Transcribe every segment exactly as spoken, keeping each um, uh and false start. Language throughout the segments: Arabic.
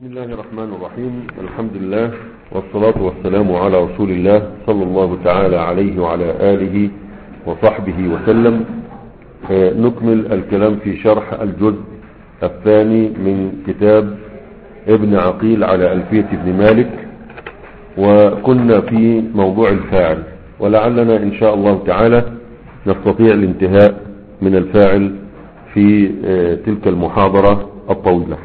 بسم الله الرحمن الرحيم. الحمد لله والصلاة والسلام على رسول الله صلى الله تعالى عليه وعلى آله وصحبه وسلم. نكمل الكلام في شرح الجزء الثاني من كتاب ابن عقيل على ألفية ابن مالك، وكنا في موضوع الفاعل، ولعلنا إن شاء الله تعالى نستطيع الانتهاء من الفاعل في تلك المحاضرة الطويلة.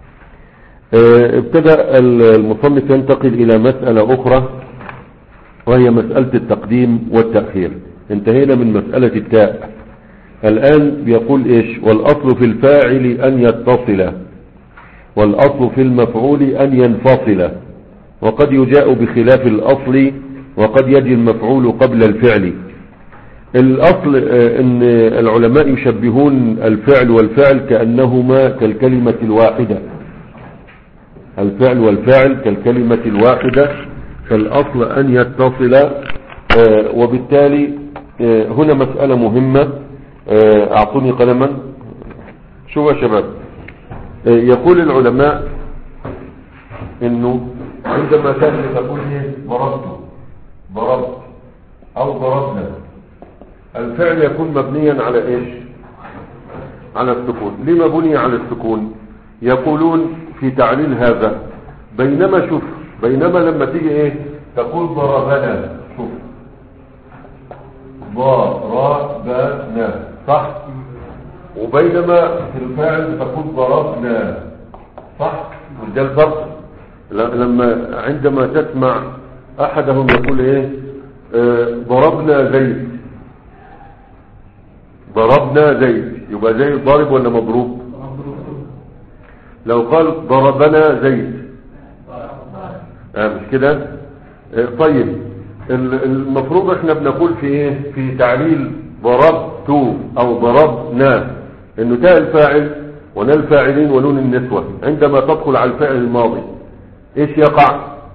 ابتدأ المصنف ينتقل إلى مسألة أخرى، وهي مسألة التقديم والتأخير. انتهينا من مسألة التاء، الآن بيقول إيش؟ والأصل في الفاعل أن يتصل، والأصل في المفعول أن ينفصل، وقد يجاء بخلاف الأصل، وقد يجي المفعول قبل الفعل. الأصل أن العلماء يشبهون الفعل والفعل كأنهما كالكلمة الواحدة، الفعل والفاعل كالكلمة الواحدة، فالأصل أن يتصل. وبالتالي هنا مسألة مهمة. أعطوني قلما. شو يا شباب؟ يقول العلماء إنه عندما تأتي تقول ضربت ضربت أو ضربنا، الفعل يكون مبنيا على إيش؟ على السكون. لما بني على السكون؟ يقولون في تعليل هذا، بينما شوف بينما لما تيجي ايه تقول ضربنا، شوف ضربنا صح، وبينما في الفاعل تقول ضربنا صح. وده الفرق. لما عندما تسمع احدهم يقول ايه اه ضربنا زيد، ضربنا زيد، يبقى زيد ضارب ولا مضروب؟ لو قال ضربنا زيد آه مش كده؟ آه طيب المفروض احنا بنقول في ايه في تعليل ضربت او ضربنا انه تاء الفاعل ونال الفاعلين ونون النسوة عندما تدخل على الفعل الماضي ايش يقع؟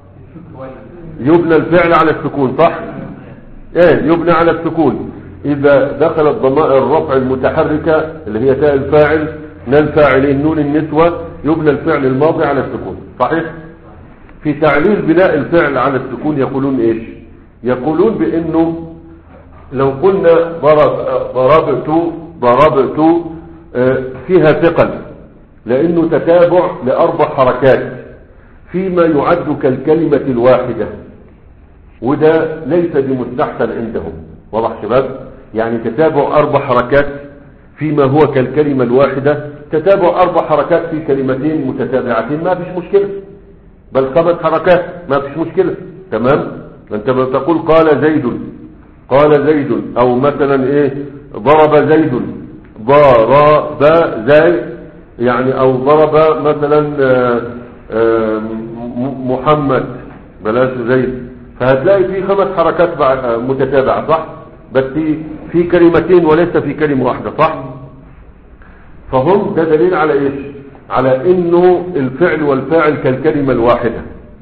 يبنى الفعل على السكون صح؟ ايه يبنى على السكون. اذا دخلت ضمائر الرفع المتحركة اللي هي تاء الفاعل نال فاعلين نون النسوة يبنى الفعل الماضي على السكون صحيح. في تعليل بناء الفعل على السكون يقولون ايش؟ يقولون بانه لو قلنا ضرب ضربت ضربت فيها ثقل، لانه تتابع لاربع حركات فيما يعد كالكلمة الواحدة، وده ليس بمستحسن عندهم. واضح شباب؟ يعني تتابع اربع حركات فيما هو كالكلمة الواحدة، تتابع اربع حركات في كلمتين متتابعتين ما فيش مشكلة، بل خمس حركات ما فيش مشكلة. تمام؟ انت تقول قال زيد، قال زيد، او مثلا ايه ضرب زيد، ضرب زيد يعني، او ضرب مثلا آآ آآ محمد بلاش زيد، فهتلاقي في خمس حركات متتابعة صح، بس في كلمتين وليس في كلمة واحدة صح. فهم ده دليل على ايش؟ على انه الفعل والفاعل كالكلمة الواحدة.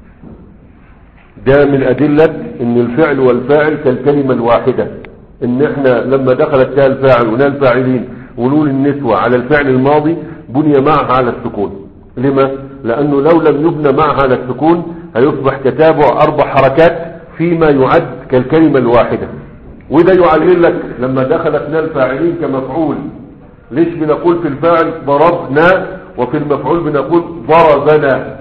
ده من ادلة ان الفعل والفاعل كالكلمة الواحدة، ان احنا لما دخلت تاء الفاعل ونال الفاعلين ونون النسوة على الفعل الماضي بني معها على السكون. لما؟ لانه لو لم يبنى معها على السكون هيصبح تتابع اربع حركات فيما يعد كالكلمة الواحدة. وده يعلل لك لما دخلت نال الفاعلين كمفعول، ليش بنقول في الفاعل ضربنا وفي المفعول بنقول ضربنا؟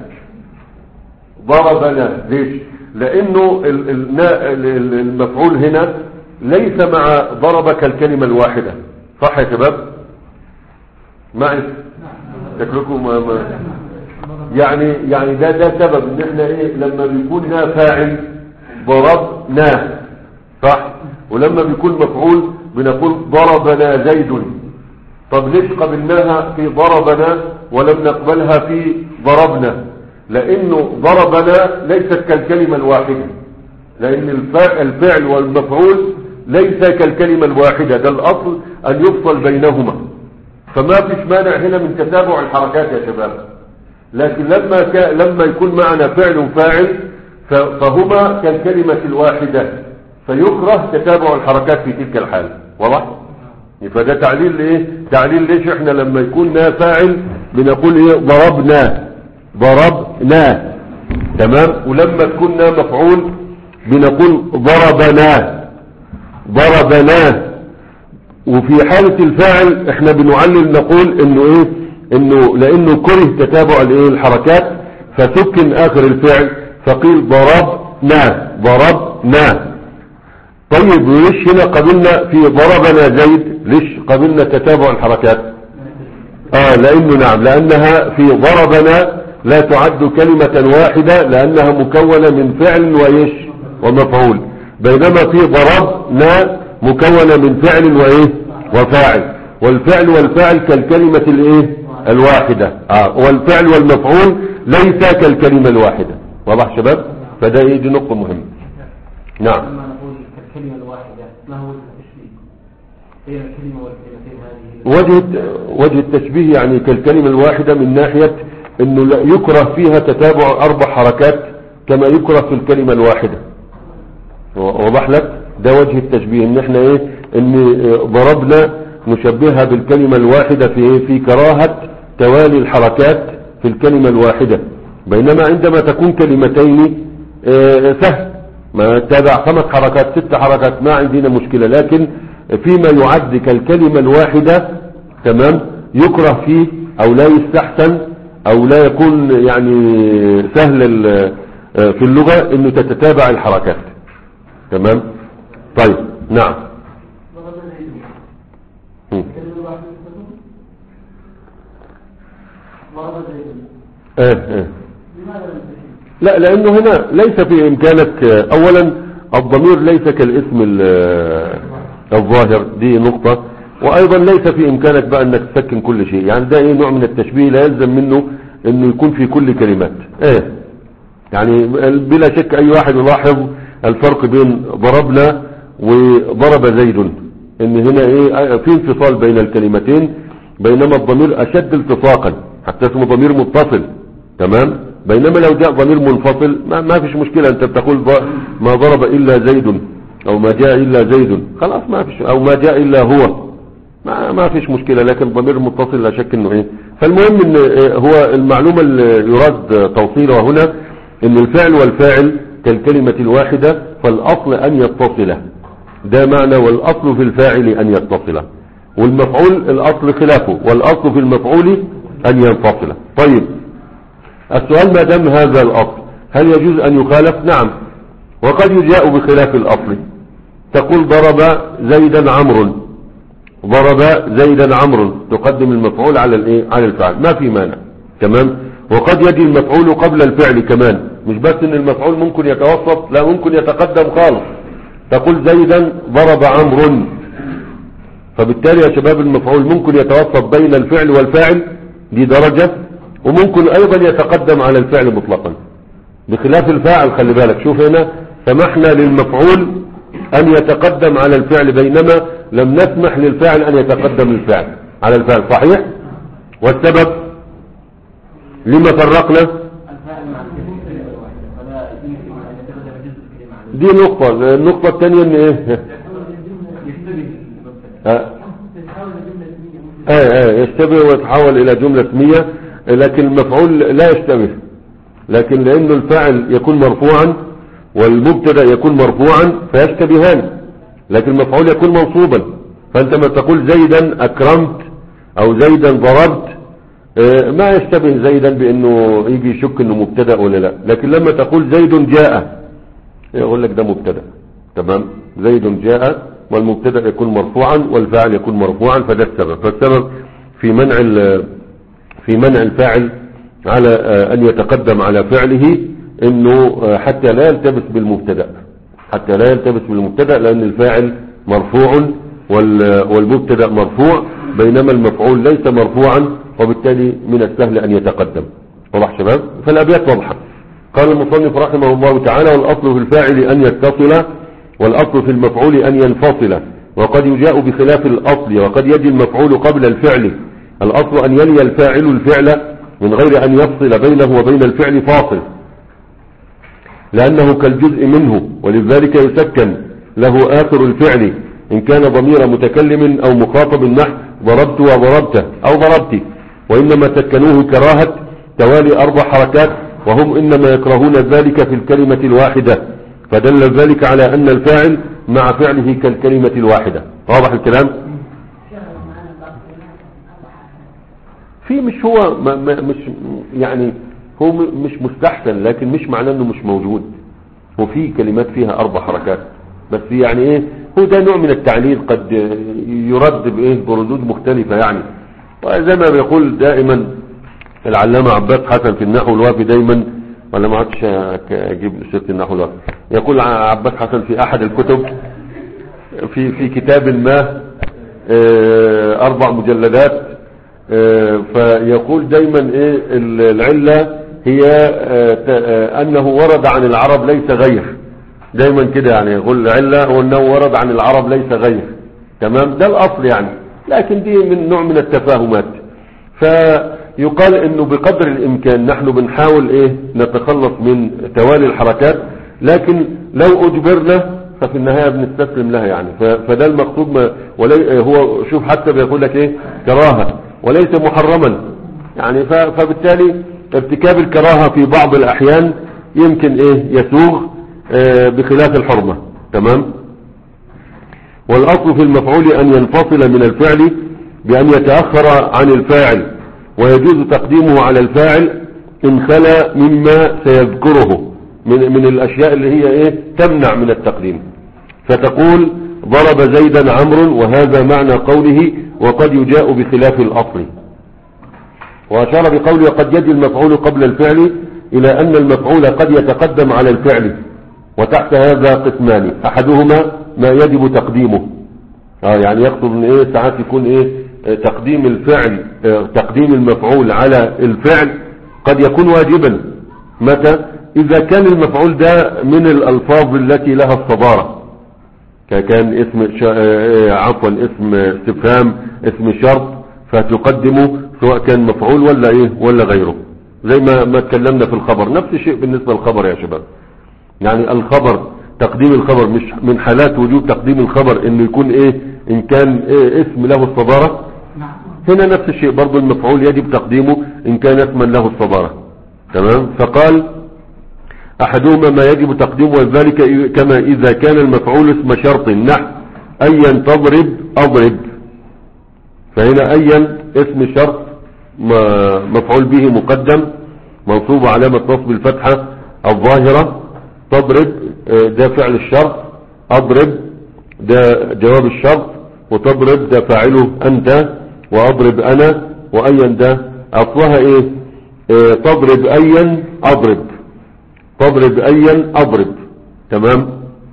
ضربنا ليش؟ لانه المفعول هنا ليس مع ضرب كالكلمة الواحدة صح يا شباب؟ معي شكلكم ما ما يعني يعني ده ده سبب ان احنا ايه لما بيكون نا فاعل ضربنا صح، ولما بيكون مفعول بنقول ضربنا زيد. طب ليش قبلناها في ضربنا ولم نقبلها في ضربنا؟ لانه ضربنا ليست كالكلمة الواحدة، لان الفعل والمفعول ليس كالكلمة الواحدة، ده الاصل ان يفصل بينهما، فما فيش مانع هنا من تتابع الحركات يا شباب. لكن لما ك... لما يكون معنا فعل وفاعل فهما كالكلمة الواحدة، فيكره تتابع الحركات في تلك الحال. واضح؟ فده تعليل ايه؟ تعليل ليش احنا لما يكون فاعل بنقول ايه ضربنا ضربنا. تمام. ولما تكون مفعول بنقول ضربنا ضربنا. وفي حالة الفاعل احنا بنعلل نقول انه ايه انه لانه كره تتابع الايه الحركات فسكن اخر الفعل فقيل ضربنا ضربنا. طيب ليش هنا قبلنا في ضربنا زيد؟ ليش قبلنا تتابع الحركات؟ اه لانه نعم لانها في ضربنا لا تعد كلمة واحدة لانها مكونة من فعل وايش ومفعول، بينما في ضربنا مكونة من فعل وايه وفاعل، والفعل والفاعل كالكلمة الايه الواحدة. اه والفعل والمفعول ليس كالكلمة الواحدة. واضح شباب؟ فده ايه دي نقطة مهمة. نعم. لما نقول كالكلمة الواحدة ما هو التشبيه بين الكلمة والكلمتين هذه؟ وجه وجه التشبيه يعني كالكلمة الواحدة من ناحية انه لا يكره فيها تتابع اربع حركات كما يكره في الكلمة الواحدة. واضح لك؟ ده وجه التشبيه ان احنا ايه ان ضربنا نشبهها بالكلمة الواحدة في ايه في كراهة توالي الحركات في الكلمة الواحدة، بينما عندما تكون كلمتين اه سهل ما تتابع خمس حركات ست حركات ما عندنا مشكلة، لكن فيما يعد كالكلمة الواحدة تمام يكره فيه او لا يستحسن او لا يكون يعني سهل في اللغة انه تتتابع الحركات. تمام. طيب نعم. ايه ايه لا لانه هنا ليس في امكانك اولا الضمير ليس كالاسم الظاهر، دي نقطة، وايضا ليس في امكانك بقى انك تسكن كل شيء، يعني ده ايه نوع من التشبيه لا يلزم منه انه يكون في كل كلمات. ايه يعني بلا شك اي واحد يلاحظ الفرق بين ضربنا وضرب زيد ان هنا ايه في انفصال بين الكلمتين، بينما الضمير اشد التصاقا حتى اسمه ضمير متصل. تمام. بينما لو جاء ضمير منفصل ما, ما فيش مشكلة، انت بتقول ما ضرب الا زيد او ما جاء الا زيد خلاص ما فيش، او ما جاء الا هو ما, ما فيش مشكلة، لكن ضمير متصل لا شك انه ايه. فالمهم ان هو المعلومة اللي يراد توصيلها هنا ان الفعل والفاعل كالكلمة الواحدة فالاصل ان يتصل، ده معنى والاصل في الفاعل ان يتصل، والمفعول الاصل خلافه، والاصل في المفعول ان ينفصل. طيب السؤال ما دام هذا الاصل هل يجوز ان يخالف؟ نعم، وقد يجاء بخلاف الاصل، تقول ضرب زيدا عمرو، ضرب زيدا عمرو تقدم المفعول على الايه على الفعل ما في مانع. تمام. وقد يجي المفعول قبل الفعل كمان، مش بس ان المفعول ممكن يتوسط، لا ممكن يتقدم خالص، تقول زيدا ضرب عمرو، فبالتالي يا شباب المفعول ممكن يتوسط بين الفعل والفاعل دي درجة، وممكن ايضا يتقدم على الفعل مطلقا بخلاف الفاعل. خلي بالك شوف هنا سمحنا للمفعول ان يتقدم على الفعل بينما لم نسمح للفاعل ان يتقدم للفعل على الفعل. صحيح؟ والسبب لما فرقنا دي نقطة. النقطة الثانية ان ايه اه اه يشتبه ويتحول الى جملة اسمية، لكن المفعول لا يشتبه، لكن لانه الفاعل يكون مرفوعا والمبتدا يكون مرفوعا فيشتبهان، لكن المفعول يكون منصوبا. فانت ما تقول زيدا اكرمت او زيدا ضربت اه ما يشتبه زيدا بانه يجي يشك انه مبتدا ولا لا، لكن لما تقول زيد جاء يقول لك ده مبتدا. تمام. زيد جاء والمبتدا يكون مرفوعا والفاعل يكون مرفوعا، فده السبب. فالسبب في منع في منع الفاعل على ان يتقدم على فعله انه حتى لا يلتبس بالمبتدا، حتى لا يلتبس بالمبتدا، لان الفاعل مرفوع والمبتدا مرفوع بينما المفعول ليس مرفوعا، وبالتالي من السهل ان يتقدم. واضح شباب؟ فالابيات واضحه. قال المصنف رحمه الله تعالى: والاصل في الفاعل ان يتصل، والاصل في المفعول ان ينفصل، وقد يجاء بخلاف الاصل، وقد يجي المفعول قبل الفعل. الاصل ان يلي الفاعل الفعل من غير ان يفصل بينه وبين الفعل فاصل، لانه كالجزء منه، ولذلك يسكن له اخر الفعل ان كان ضمير متكلم او مخاطب نحو ضربت وضربت او ضربت، وانما سكنوه كراهة توالي أربع حركات، وهم إنما يكرهون ذلك في الكلمة الواحدة، فدل ذلك على أن الفاعل مع فعله كالكلمة الواحدة. واضح الكلام؟ في مش هو ما ما مش يعني هو مش مستحسن، لكن مش معناه انه مش موجود، وفي كلمات فيها اربع حركات بس. يعني ايه، هو ده نوع من التعليل قد يرد بايه بردود مختلفة يعني. وزي ما بيقول دائما العلامة عباس حسن في النحو الوافي دايما، ولا ما عادش اجيب سيرة النحو الوافي، يقول عباس حسن في احد الكتب في في كتاب ما اربع مجلدات، فيقول دايما ايه العلة هي انه ورد عن العرب ليس غير، دايما كده يعني يقول العلة هو انه ورد عن العرب ليس غير. تمام، ده الاصل يعني، لكن دي من نوع من التفاهمات. فيقال انه بقدر الامكان نحن بنحاول ايه نتخلص من توالي الحركات، لكن لو اجبرنا ففي النهاية بنستسلم لها يعني. فده المقصود، ما ولي هو شوف حتى بيقول لك ايه كراهة وليس محرما يعني. فبالتالي ارتكاب الكراهة في بعض الاحيان يمكن ايه يسوغ اه بخلاف الحرمة. تمام. والاصل في المفعول ان ينفصل من الفعل بان يتأخر عن الفاعل، ويجوز تقديمه على الفاعل ان خلا مما سيذكره من, من الاشياء اللي هي ايه تمنع من التقديم. فتقول ضرب زيدا عمرو، وهذا معنى قوله وقد يجاء بخلاف الاصل. واشار بقوله وقد يجي المفعول قبل الفعل الى ان المفعول قد يتقدم على الفعل، وتحت هذا قسمان، احدهما ما يجب تقديمه. اه يعني يقصد ان ايه ساعات يكون ايه تقديم الفعل اه تقديم المفعول على الفعل قد يكون واجبا. متى؟ اذا كان المفعول ده من الالفاظ التي لها الصدارة، كان اسم عفوا اسم استفهام اسم شرط، فتقدمه سواء كان مفعول ولا ايه ولا غيره، زي ما ما اتكلمنا في الخبر. نفس الشيء بالنسبة للخبر يا شباب، يعني الخبر تقديم الخبر مش من حالات وجود تقديم الخبر انه يكون ايه ان كان إيه اسم له الصدارة. هنا نفس الشيء برضو المفعول يجب تقديمه ان كان اسما له الصدارة. تمام. فقال احدهما ما يجب تقديمه، وذلك كما اذا كان المفعول اسم شرط، نحو ايا تضرب اضرب. فهنا ايا اسم شرط مفعول به مقدم منصوب علامة نصب الفتحة الظاهرة، تضرب ده فعل الشرط، اضرب ده جواب الشرط، وتضرب ده فاعله انت، واضرب انا، وايا ده اصلها ايه اه تضرب ايا اضرب، تضرب ايا اضرب. تمام.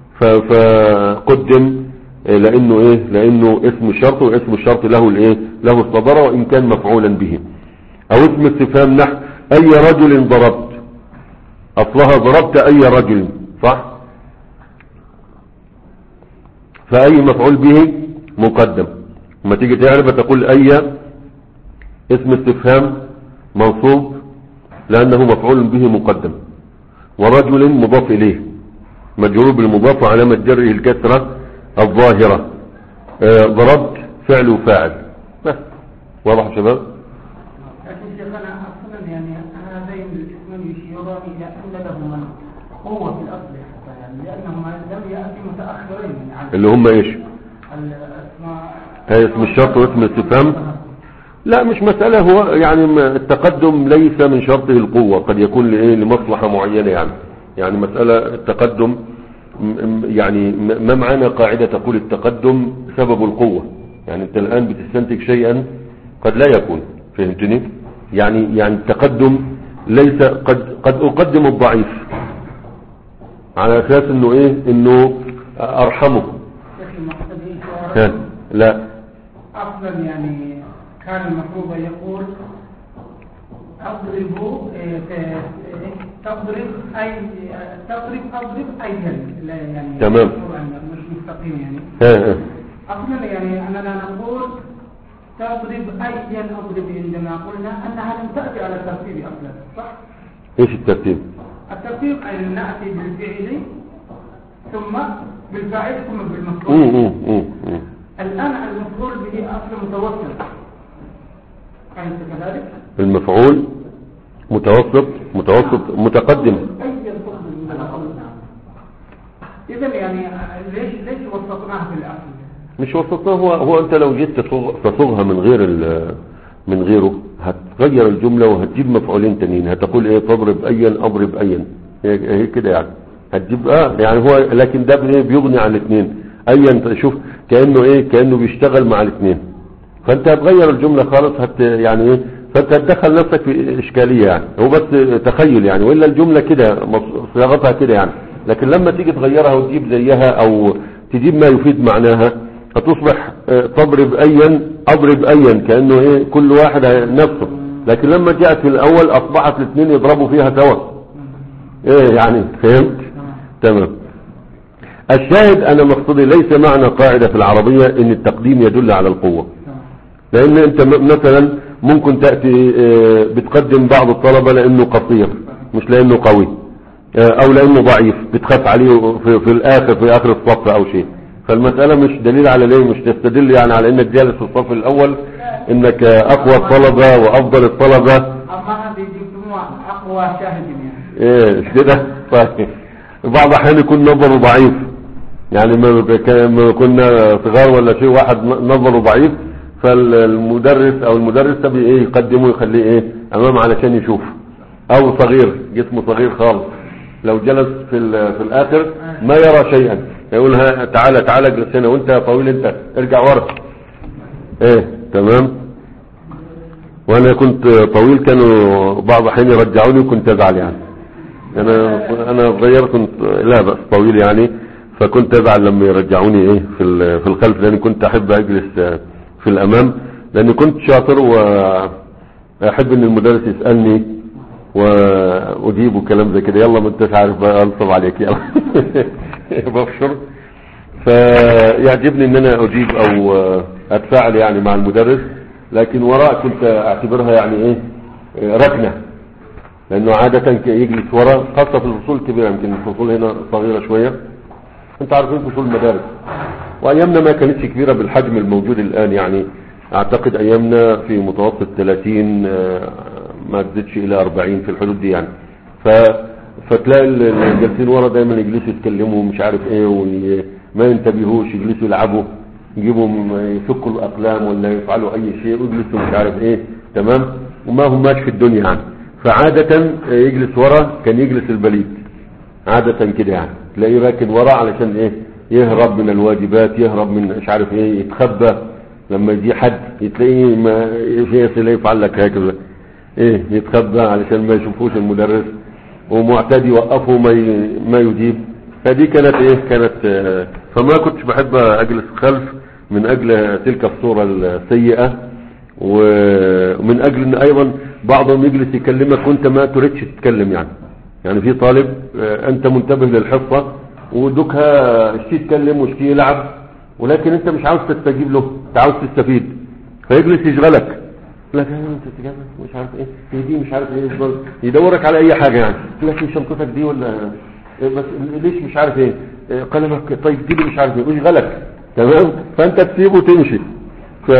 فقدم لانه ايه لانه اسم الشرط، واسم الشرط له الايه له الصدارة وان كان مفعولا به. او اسم استفهام نحو اي رجل ضربت، اصلها ضربت اي رجل، صح؟ فاي مفعول به مقدم. لما تيجي تعرف تقول اي اسم استفهام منصوب لانه مفعول به مقدم، ورجل مضاف اليه مجرور بالمضاف علامة جره الكسرة الظاهرة، آه ضربت فعل وفاعل بس. واضح يا شباب؟ لكن شيخنا اصلا يعني هذين الاسمين يشيران الى ان لهما قوة في الاصل حتى، يعني لانهما لم ياتي متاخرين عن اللي هم ايش؟ الاسماء هي اسم الشرط واسم الاستفهام. لا مش مسألة، هو يعني التقدم ليس من شرطه القوة، قد يكون لإيه لمصلحة معينة يعني. يعني مسألة التقدم يعني ما معنى قاعدة تقول التقدم سبب القوة؟ يعني انت الآن بتستنتج شيئا قد لا يكون، فهمتني؟ يعني يعني التقدم ليس قد قد أقدم الضعيف على أساس انه ايه انه ارحمه. ها لا اصلا يعني كان المفروض يقول اضرب تضرب اي تضرب اضرب ايا، يعني تمام مش مستقيم يعني. ها اصلا يعني اننا نقول تضرب ايا اضرب عندما قلنا انها لم تاتي على الترتيب اصلا، صح؟ ايش الترتيب؟ الترتيب ان ناتي بالفعل ثم بالفاعل ثم بالمفعول. الان المفعول به اصل متوسط، أليس كذلك؟ المفعول متوسط متوسط متقدم. إذا يعني ليش ليش وسطناها في الأصل؟ مش وسطناه، هو هو أنت لو جيت تصوغ- تصوغها من غير ال- من غيره هتغير الجملة وهتجيب مفعولين تانيين، هتقول ايه تضرب ايا اضرب ايا، هي هي كده يعني هتجيب اه يعني هو، لكن ده ايه بيغني عن الاثنين. ايا شوف كأنه ايه كأنه بيشتغل مع الاثنين، فانت هتغير الجملة خالص هت يعني ايه، فانت هتدخل نفسك في اشكالية يعني، هو بس تخيل يعني، والا الجملة كده مص- صياغتها كده يعني. لكن لما تيجي تغيرها وتجيب زيها او تجيب ما يفيد معناها هتصبح آه، تضرب ايا اضرب ايا، كأنه ايه كل واحد نفسه. لكن لما جاءت في الاول اصبحت الاثنين يضربوا فيها سوا، ايه يعني فهمت؟ تمام. الشاهد انا مقصودي ليس معنى قاعدة في العربية ان التقديم يدل على القوة، لان انت م- مثلا ممكن تأتي آه، بتقدم بعض الطلبة لانه قصير مش لانه قوي، آه، او لانه ضعيف بتخاف عليه في, في الاخر في اخر الصف او شيء. فالمسألة مش دليل على ليه، مش تستدل يعني على انك جالس في الصف الاول انك آه، اقوى الطلبة وافضل الطلبة. أما بيجيبوا أقوى شاهد يعني. ايه مش كده؟ طيب بعض الاحيان يكون نظره ضعيف، يعني ما كان- ما كنا صغار ولا شيء واحد نظره ضعيف، فالمدرس او المدرس تبي ايه يقدمه يخليه ايه امام علشان يشوف، او صغير جسمه صغير خالص لو جلس في ال- في الاخر ما يرى شيئا، يقول ها تعالى تعالى اجلس هنا، وانت طويل انت ارجع ورا. ايه تمام. وانا كنت طويل كانوا بعض الاحيان يرجعوني وكنت ازعل يعني، انا انا صغير كنت لا بس طويل يعني، فكنت ازعل لما يرجعوني ايه في ال- في الخلف، لاني كنت احب اجلس في الامام، لاني كنت شاطر واحب ان المدرس يسالني واجيب وكلام زي كده، يلا ما انتش عارف بقى انصب عليك يلا بفشر. فيعجبني ان انا اجيب او اتفاعل يعني مع المدرس، لكن وراء كنت اعتبرها يعني ايه ركنه، لانه عادة يجلس وراء خاصة في الفصول الكبيرة، يمكن الفصول هنا صغيرة شوية، انت عارفين فصول المدارس، وايامنا ما كانتش كبيرة بالحجم الموجود الان يعني، اعتقد ايامنا في متوسط ثلاثين آه، ما تزيدش الى اربعين في الحدود دي يعني. ف فتلاقي الجالسين ورا دايما يجلسوا يتكلموا مش عارف ايه، وما ينتبهوش يجلسوا يلعبوا، يجيبوا يفكوا الاقلام ولا يفعلوا اي شيء ويجلسوا مش عارف ايه، تمام، وما هم ماشي في الدنيا يعني. فعادة يجلس ورا كان يجلس البليد عادة كده يعني، تلاقيه راكن ورا علشان ايه يهرب من الواجبات، يهرب من مش عارف ايه، يتخبى لما يجي حد تلاقيه ما يصل يفعل لك هكذا ايه، يتخبى علشان ما يشوفوش المدرس، ومعتاد يوقفه ما ي- ما يجيب. فدي كانت ايه كانت آه، فما كنتش بحب اجلس خلف من اجل تلك الصورة السيئة، ومن اجل ان ايضا بعضهم يجلس يكلمك وانت ما تريدش تتكلم يعني. يعني في طالب آه، انت منتبه للحصة ودكها اشتي يتكلم واشتي يلعب، ولكن انت مش عاوز تستجيب له، انت عاوز تستفيد، فيجلس يشغلك لكن انت تجيب مش عارف ايه هي دي مش عارف ايه، يفضل يدورك على اي حاجة يعني، لكن شنطتك دي ولا إيه بس ليش مش عارف ايه إيه قلمك طيب دي مش عارف ايه ويشغلك، تمام، فانت تسيبه وتمشي. ف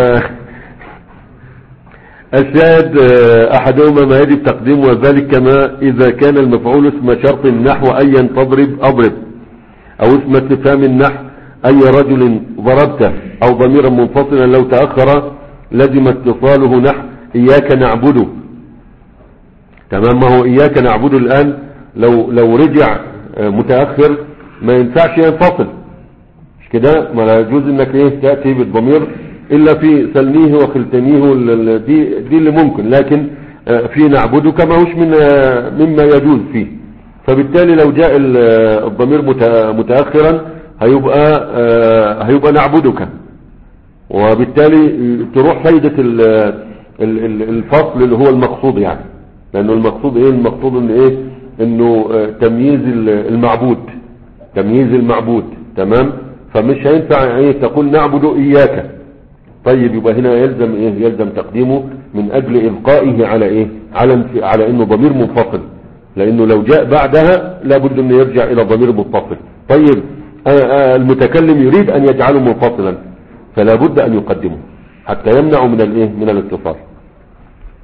الشاهد آه، احدهما ما يجب تقديمه، وذلك كما اذا كان المفعول اسم شرط النحو ايا تضرب اضرب، او اسم استفهام النحو اي رجل ضربته، او ضميرا منفصلا لو تأخر لزم اتصاله نحو اياك نعبده. تمام، ما هو اياك نعبده الان لو لو رجع آه، متأخر ما ينفعش ينفصل، مش كده؟ ما لا يجوز انك ايه تأتي بالضمير الا في سلميه وخلتنيه ال- ال- دي دي اللي ممكن، لكن آه، في نعبدك ما هوش من آه، مما يجوز فيه. فبالتالي لو جاء ال- آه، الضمير مت- متأخرا هيبقى آه، هيبقى نعبدك، وبالتالي تروح فايدة ال- ال- ال- الفصل اللي هو المقصود يعني، لانه المقصود ايه المقصود ان ايه انه آه، تمييز ال- المعبود، تمييز المعبود، تمام. فمش هينفع ايه تقول نعبد اياك، طيب يبقى هنا يلزم ايه يلزم تقديمه من اجل ابقائه على ايه على انف- على انه ضمير منفصل، لانه لو جاء بعدها لابد انه يرجع الى ضمير متصل. طيب آه، آه، المتكلم يريد ان يجعله منفصلا فلا بد ان يقدمه حتى يمنع من الايه من الاتصال.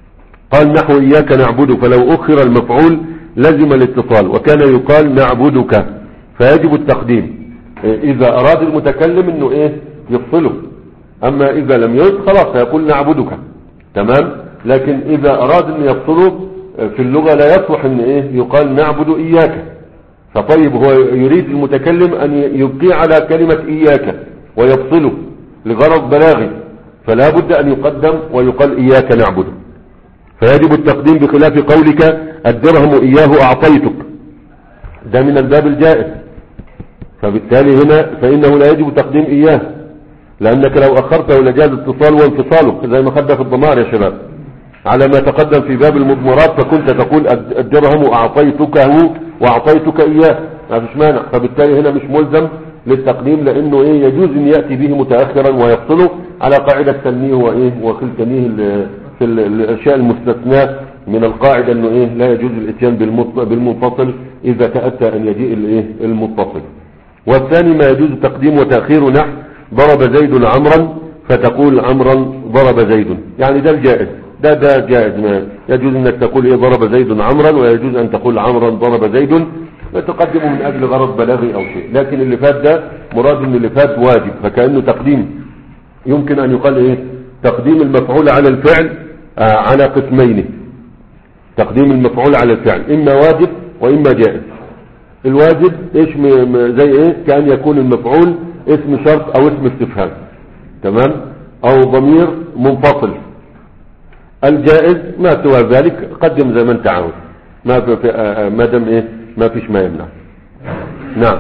قال نحو إياك نعبد، فلو أخر المفعول لزم الاتصال، وكان يقال نعبدك فيجب التقديم إذا أراد المتكلم إنه إيه يفصله. أما إذا لم يرد خلاص فيقول نعبدك، تمام. لكن إذا أراد أن يفصله في اللغة لا يصلح أن إيه يقال نعبد إياك. فطيب هو يريد المتكلم أن يبقي على كلمة إياك ويفصله لغرض بلاغي، فلا بد أن يقدم ويقال إياك نعبد، فيجب التقديم بخلاف قولك الدرهم إياه أعطيتك، ده من الباب الجائز. فبالتالي هنا فإنه لا يجب تقديم إياه، لأنك لو أخرته لجاز اتصال وانفصاله زي ما خدنا في الضمائر يا شباب على ما تقدم في باب المضمرات، فكنت تقول الدرهم أعطيتكه وأعطيتك إياه، ما فيش مانع. فبالتالي هنا مش ملزم للتقديم، لأنه إيه يجوز أن يأتي به متأخرا ويفصله على قاعدة تنميه وإيه وخلتنيه في الأشياء المستثناء من القاعدة أنه إيه لا يجوز الاتيان بالمنفصل إذا تأتى أن يجيء الإيه المتصل. والثاني ما يجوز تقديم وتأخير نحو ضرب زيد عمرا فتقول عمرا ضرب زيد، يعني ده الجائز، ده ده جائز، ما يجوز انك تقول ايه ضرب زيد عمرا، ويجوز ان تقول عمرا ضرب زيد، تقدمه من اجل غرض بلاغي او شيء. لكن اللي فات ده مراد ان اللي فات واجب، فكأنه تقديم يمكن ان يقال ايه تقديم المفعول على الفعل آه على قسمين. تقديم المفعول على الفعل اما واجب واما جائز. الواجب ايش زي ايه كأن يكون المفعول اسم شرط او اسم استفهام، تمام، او ضمير منفصل. الجائز ما سوى ذلك قدم زي ما انت عاوز، ما في ما دام ايه ما فيش ما يمنع. نعم.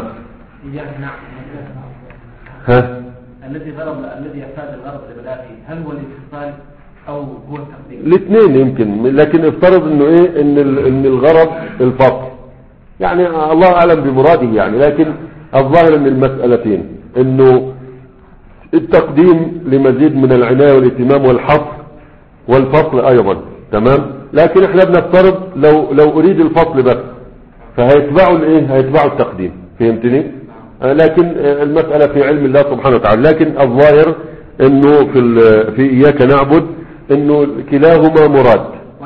ها الذي غرض الذي يحتاج الغرض البلاغي هل هو الاتصال او هو التقديم؟ الاثنين يمكن، لكن افترض انه ايه ان ان الغرض الفصل، يعني الله اعلم بمراده يعني، لكن الظاهر من المسألتين انه التقديم لمزيد من العناية والاهتمام والحصر، والفصل ايضا، تمام. لكن احنا بنفترض لو لو اريد الفصل بس فهيتبعوا الايه هيتبعوا التقديم، فهمتني؟ آه لكن آه المسألة في علم الله سبحانه وتعالى، لكن الظاهر انه في في اياك نعبد انه كلاهما مراد.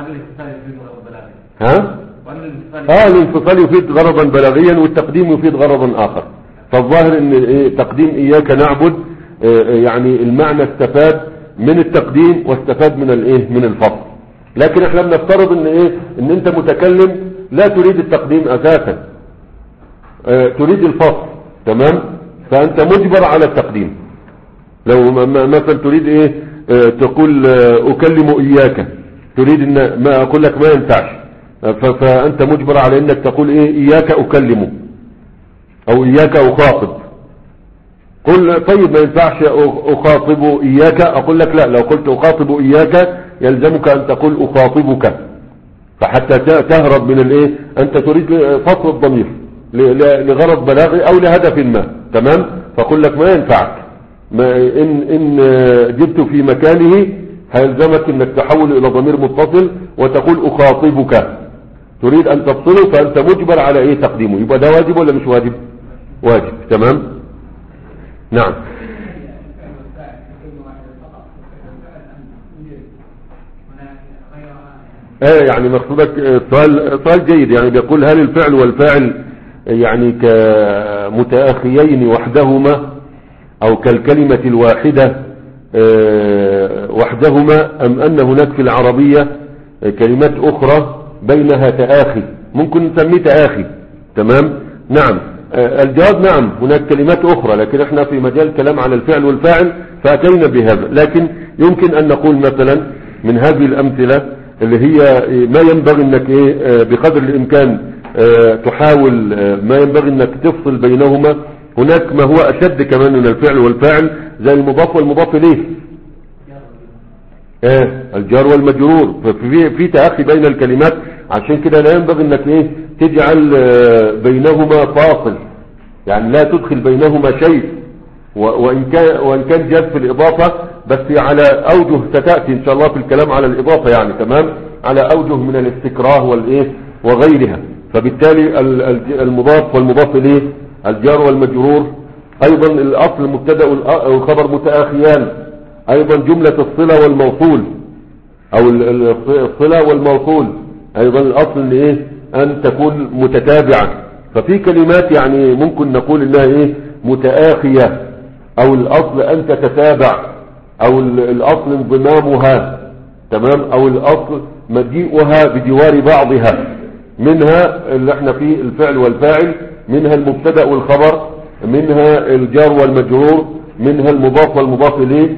ها اه الانفصال يفيد غرضا بلاغيا والتقديم يفيد غرضا اخر. فالظاهر ان إيه تقديم اياك نعبد آه يعني المعنى استفاد من التقديم واستفاد من الايه من الفصل. لكن احنا بنفترض ان ايه ان انت متكلم لا تريد التقديم اساسا، اه تريد الفصل، تمام، فانت مجبر على التقديم. لو مثلا تريد ايه اه تقول اه اكلم اياك، تريد ان ما اقول لك ما ينفعش، فانت مجبر على انك تقول ايه اياك اكلم او اياك اخاطب. قل طيب ما ينفعش اخاطب اياك، اقول لك لا، لو قلت اخاطب اياك يلزمك ان تقول اخاطبك، فحتى تهرب من الايه انت تريد فصل الضمير لغرض بلاغي او لهدف ما، تمام. فقل لك ما ينفعك، ما ان ان جبت في مكانه هيلزمك انك تحول الى ضمير متصل وتقول اخاطبك، تريد ان تفصله فانت مجبر على ايه تقديمه. يبقى ده واجب ولا مش واجب؟ واجب، تمام. نعم. ايه يعني مقصودك سؤال سؤال جيد، يعني بيقول هل الفعل والفاعل يعني كمتأخيين وحدهما او كالكلمة الواحدة وحدهما، ام ان هناك في العربية كلمات اخرى بينها تآخي، ممكن نسميه تآخي، تمام. نعم الجواب نعم، هناك كلمات اخرى، لكن احنا في مجال الكلام على الفعل والفاعل فاتينا بهذا. لكن يمكن ان نقول مثلا من هذه الامثلة اللي هي ما ينبغي انك ايه بقدر الامكان اه تحاول ما ينبغي انك تفصل بينهما. هناك ما هو اشد كمان من الفعل والفاعل زي المضاف والمضاف اليه، اه الجار والمجرور، ففي في تأخي بين الكلمات، عشان كده لا ينبغي انك ايه تجعل بينهما فاصل، يعني لا تدخل بينهما شيء، وان كان وان كان جاز في الاضافه بس على اوجه ستاتي ان شاء الله في الكلام على الاضافه، يعني تمام، على اوجه من الاستكراه والايه وغيرها. فبالتالي المضاف والمضاف اليه الجار والمجرور ايضا الاصل المبتدا والخبر متآخيان، ايضا جمله الصله والموصول او الصلة والموصول ايضا الاصل ان ايه ان تكون متتابعة. ففي كلمات يعني ممكن نقول انها ايه متآخية، او الاصل ان تتتابع، او الاصل انضمامها، تمام، او الاصل مجيئها بجوار بعضها. منها اللي احنا فيه الفعل والفاعل، منها المبتدأ والخبر، منها الجار والمجرور، منها المضاف والمضاف اليه،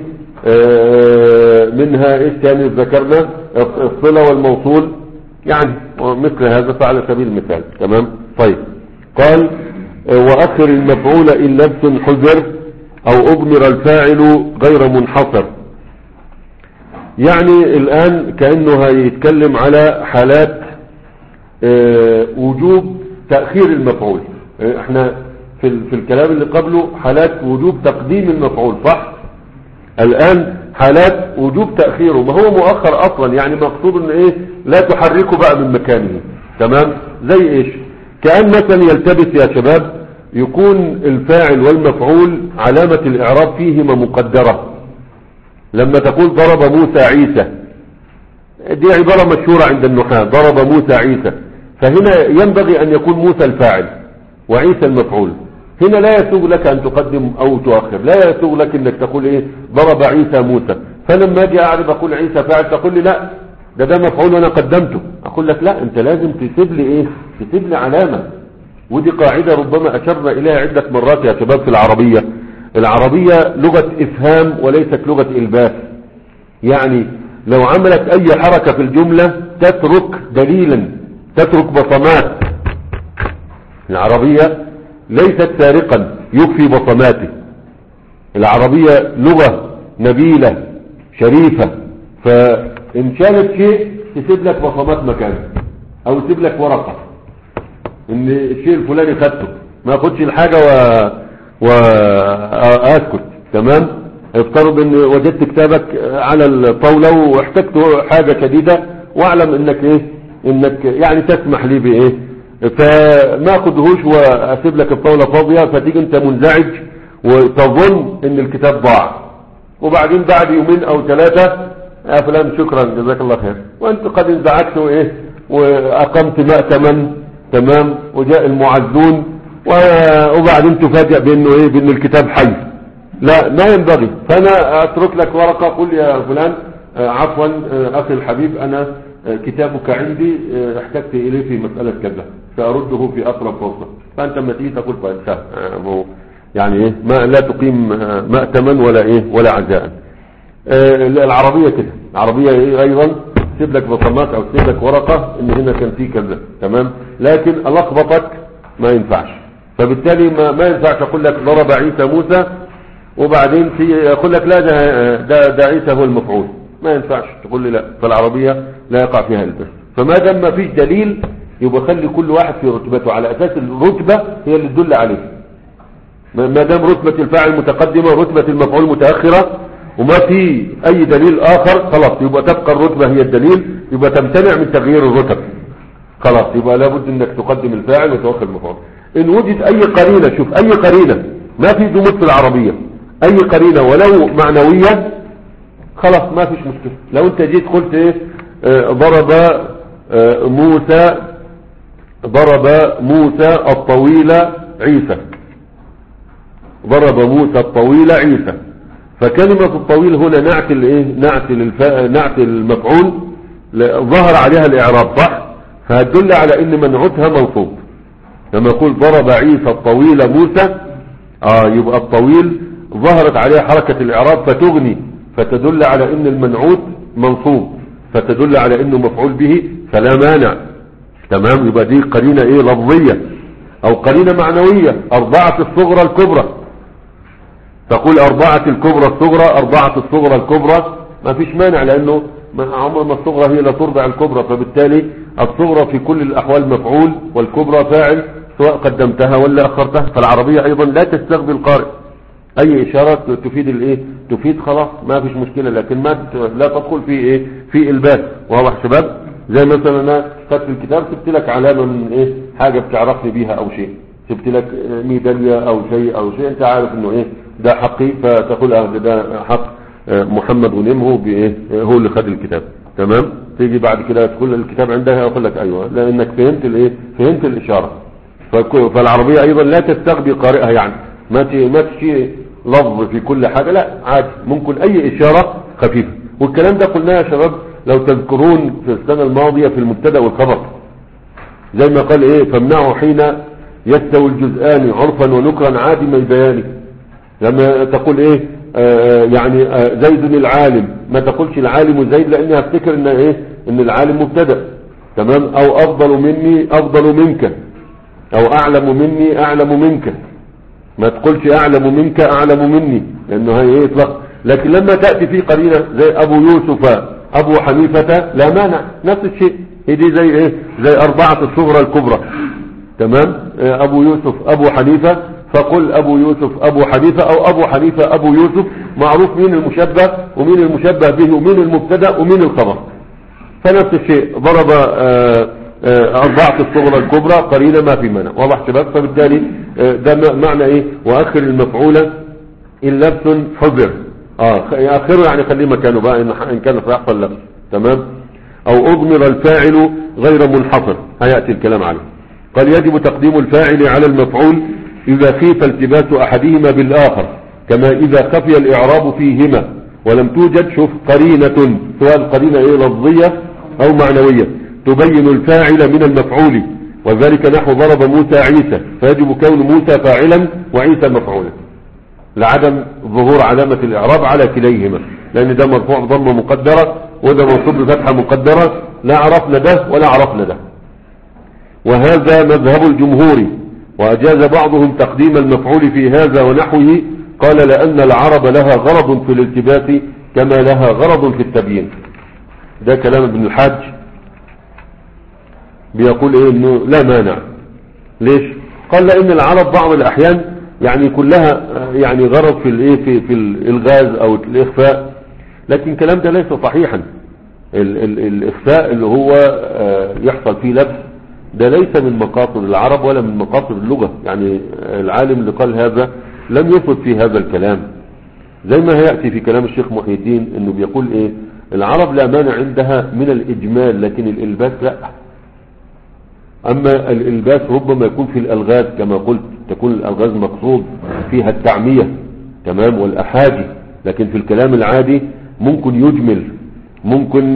منها ايش تاني ذكرنا، الصلة والموصول، يعني مثل هذا فعلى سبيل المثال. تمام. طيب قال واخر المفعول ان لبس حذر او اضمر الفاعل غير منحصر. يعني الان كأنه هيتكلم على حالات اه وجوب تأخير المفعول. اه احنا في, في الكلام اللي قبله حالات وجوب تقديم المفعول، صح؟ الان حالات وجوب تأخيره، ما هو مؤخر اصلا، يعني مقصود ان ايه لا تحركه بقى من مكانه. تمام. زي ايش؟ كأن مثلا يلتبس يا شباب يكون الفاعل والمفعول علامة الاعراب فيهما مقدرة. لما تقول ضرب موسى عيسى، دي عبارة مشهورة عند النحاة، ضرب موسى عيسى، فهنا ينبغي ان يكون موسى الفاعل وعيسى المفعول. هنا لا يسوغ لك ان تقدم او تؤخر، لا يسوغ لك انك تقول ايه ضرب عيسى موسى، فلما اجي اعرف اقول عيسى فاعل تقول لي لا ده ده مفعول وانا قدمته، اقول لك لا انت لازم تسيب لي ايه تسيب لي علامة. ودي قاعدة ربما اشرنا اليها عدة مرات يا شباب في العربية. العربية لغة افهام وليست لغة الباس. يعني لو عملت اي حركة في الجملة تترك دليلا، تترك بصمات. العربية ليست سارقا يكفي بصماته. العربية لغة نبيلة شريفة، فإن شالت شيء تسيب لك بصمات مكانه، أو تسيب لك ورقة إن الشيء الفلاني خدته، ما أخدش الحاجة و... وأسكت. تمام. افترض إن وجدت كتابك على الطاولة واحتجت حاجة شديدة، واعلم إنك إيه إنك يعني تسمح لي بإيه، فما اخدهوش واسيب لك الطاولة فاضية، فتيجي انت منزعج وتظن ان الكتاب ضاع، وبعدين بعد يومين او ثلاثة يا فلان شكرا جزاك الله خير، وانت قد انزعجت وايه واقمت مأتما. تمام. وجاء المعزون وبعدين تفاجأ بانه ايه بان الكتاب حي. لا ما ينبغي. فانا اترك لك ورقة قل يا فلان عفوا اخي الحبيب انا كتابك عندي احتجت اليه في مسألة كذا، سأرده في اقرب فرصة. فانت لما تيجي تقول فانت يعني ايه ما لا تقيم مأتما ولا ايه ولا عزاء. العربية كده، العربية ايه ايضا تسيب لك بصمات او تسيب لك ورقة ان هنا كان في كذا. تمام. لكن الخبطك ما ينفعش. فبالتالي ما, ما ينفعش اقول لك ضرب عيسى موسى وبعدين في اقول لك لا ده, ده, ده عيسى هو المفعول، ما ينفعش تقول لي لا. فالعربية لا يقع فيها البس. فما دام ما فيش دليل يبقى خلي كل واحد في رتبته، على اساس الرتبة هي اللي تدل عليه. ما دام رتبة الفاعل متقدمة ورتبة المفعول متأخرة وما في اي دليل اخر، خلاص يبقى تبقى الرتبة هي الدليل، يبقى تمتنع من تغيير الرتب. خلاص يبقى لابد انك تقدم الفاعل وتؤخر المفعول. ان وجد اي قرينة، شوف اي قرينة، ما في جمود في العربية، اي قرينة ولو معنوية خلاص ما فيش مشكلة. لو انت جيت قلت ايه اه ضرب اه موسى ضرب موسى الطويل عيسى، ضرب موسى الطويل عيسى، فكلمة الطويل هنا نعت الايه نعت للفاء نعت المفعول ظهر عليها الاعراب، صح؟ فهتدل على ان منعوتها منصوب. لما يقول ضرب عيسى الطويل موسى اه يبقى الطويل ظهرت عليها حركة الاعراب فتغني، فتدل على ان المنعوت منصوب، فتدل على انه مفعول به فلا مانع. تمام. يبقى دي قرينة ايه لفظية او قرينة معنوية. اربعة الصغرى الكبرى، تقول اربعة الكبرى الصغرى، اربعة الصغرى الكبرى، ما فيش مانع، لانه عمر ما الصغرى هي لا تربع الكبرى، فبالتالي الصغرى في كل الاحوال مفعول والكبرى فاعل سواء قدمتها ولا اخرتها. فالعربية ايضا لا تستغبي القارئ، اي اشارة تفيد الايه تفيد خلاص ما فيش مشكلة، لكن ما لا تدخل في ايه في الباس. واضح شباب؟ زي مثلا انا خدت الكتاب سبت لك علامة من ايه حاجة بتعرفني بيها او شيء، سبت لك ميدالية او شيء او شيء انت عارف انه ايه ده حقي، فتقول اه ده حق محمد غنيم بايه هو اللي خد الكتاب. تمام. تيجي بعد كده تقول الكتاب عندها يقول لك ايوه لانك فهمت الايه فهمت الاشاره. فالعربيه ايضا لا تستغبي قارئها، يعني ما ما تشي لفظ في كل حاجه، لا عادي ممكن اي اشاره خفيفه. والكلام ده قلناه يا شباب لو تذكرون في السنه الماضيه في المبتدا والخبر، زي ما قال ايه فامنعه حين يستوي الجزءان عرفا ونكرا عادم البيان. لما تقول ايه آه يعني آه زيد العالم، ما تقولش العالم زيد لاني هفتكر ان ايه ان العالم مبتدا. تمام. او افضل مني افضل منك، او اعلم مني اعلم منك، ما تقولش اعلم منك اعلم مني لانه هي ايه اطلاق. لكن لما تأتي في قرينة زي ابو يوسف ابو حنيفة لا مانع، نفس الشيء. هي دي زي ايه زي اربعة الصغرى الكبرى. تمام. ابو يوسف ابو حنيفة، فقل ابو يوسف ابو حنيفة او ابو حنيفة ابو يوسف، معروف مين المشبه ومين المشبه به ومين المبتدا ومين الخبر. فنفس الشيء ضرب آآ آآ اربعة الصغرى الكبرى قرينة ما في مانع. واضح شباب؟ فبالتالي ده معنى ايه واخر المفعولة ان لبس حذر. اه اخره يعني خليه مكانه بقى ان كان سيحصل لبس. تمام. او اضمر الفاعل غير منحصر، هيأتي الكلام عليه. قال يجب تقديم الفاعل على المفعول اذا خيف التباس احدهما بالاخر، كما اذا خفي الاعراب فيهما ولم توجد شوف قرينة، سواء القرينة ايه لفظية او معنوية، تبين الفاعل من المفعول، وذلك نحو ضرب موسى عيسى، فيجب كون موسى فاعلا وعيسى مفعولا لعدم ظهور علامة الاعراب على كليهما، لان ده مرفوع بضمة مقدرة وده منصوب بفتحة مقدرة، لا عرفنا ده ولا عرفنا ده. وهذا مذهب الجمهور، واجاز بعضهم تقديم المفعول في هذا ونحوه، قال لان العرب لها غرض في الالتباس كما لها غرض في التبيين. ده كلام ابن الحاج بيقول ايه انه لا مانع. ليش؟ قال لان العرب بعض الاحيان يعني كلها يعني غرض في الايه في, في الالغاز او الاخفاء، لكن الكلام ده ليس صحيحا. ال ال الاخفاء اللي هو يحصل فيه لبس ده ليس من مقاصد العرب ولا من مقاصد اللغة. يعني العالم اللي قال هذا لم يثبت في هذا الكلام، زي ما هيأتي في كلام الشيخ محي الدين انه بيقول ايه العرب لا مانع عندها من الإجمال لكن الإلباس لا. أما الإلباس ربما يكون في الألغاز كما قلت، تكون الألغاز مقصود فيها التعمية تمام والأحاجي، لكن في الكلام العادي ممكن يجمل، ممكن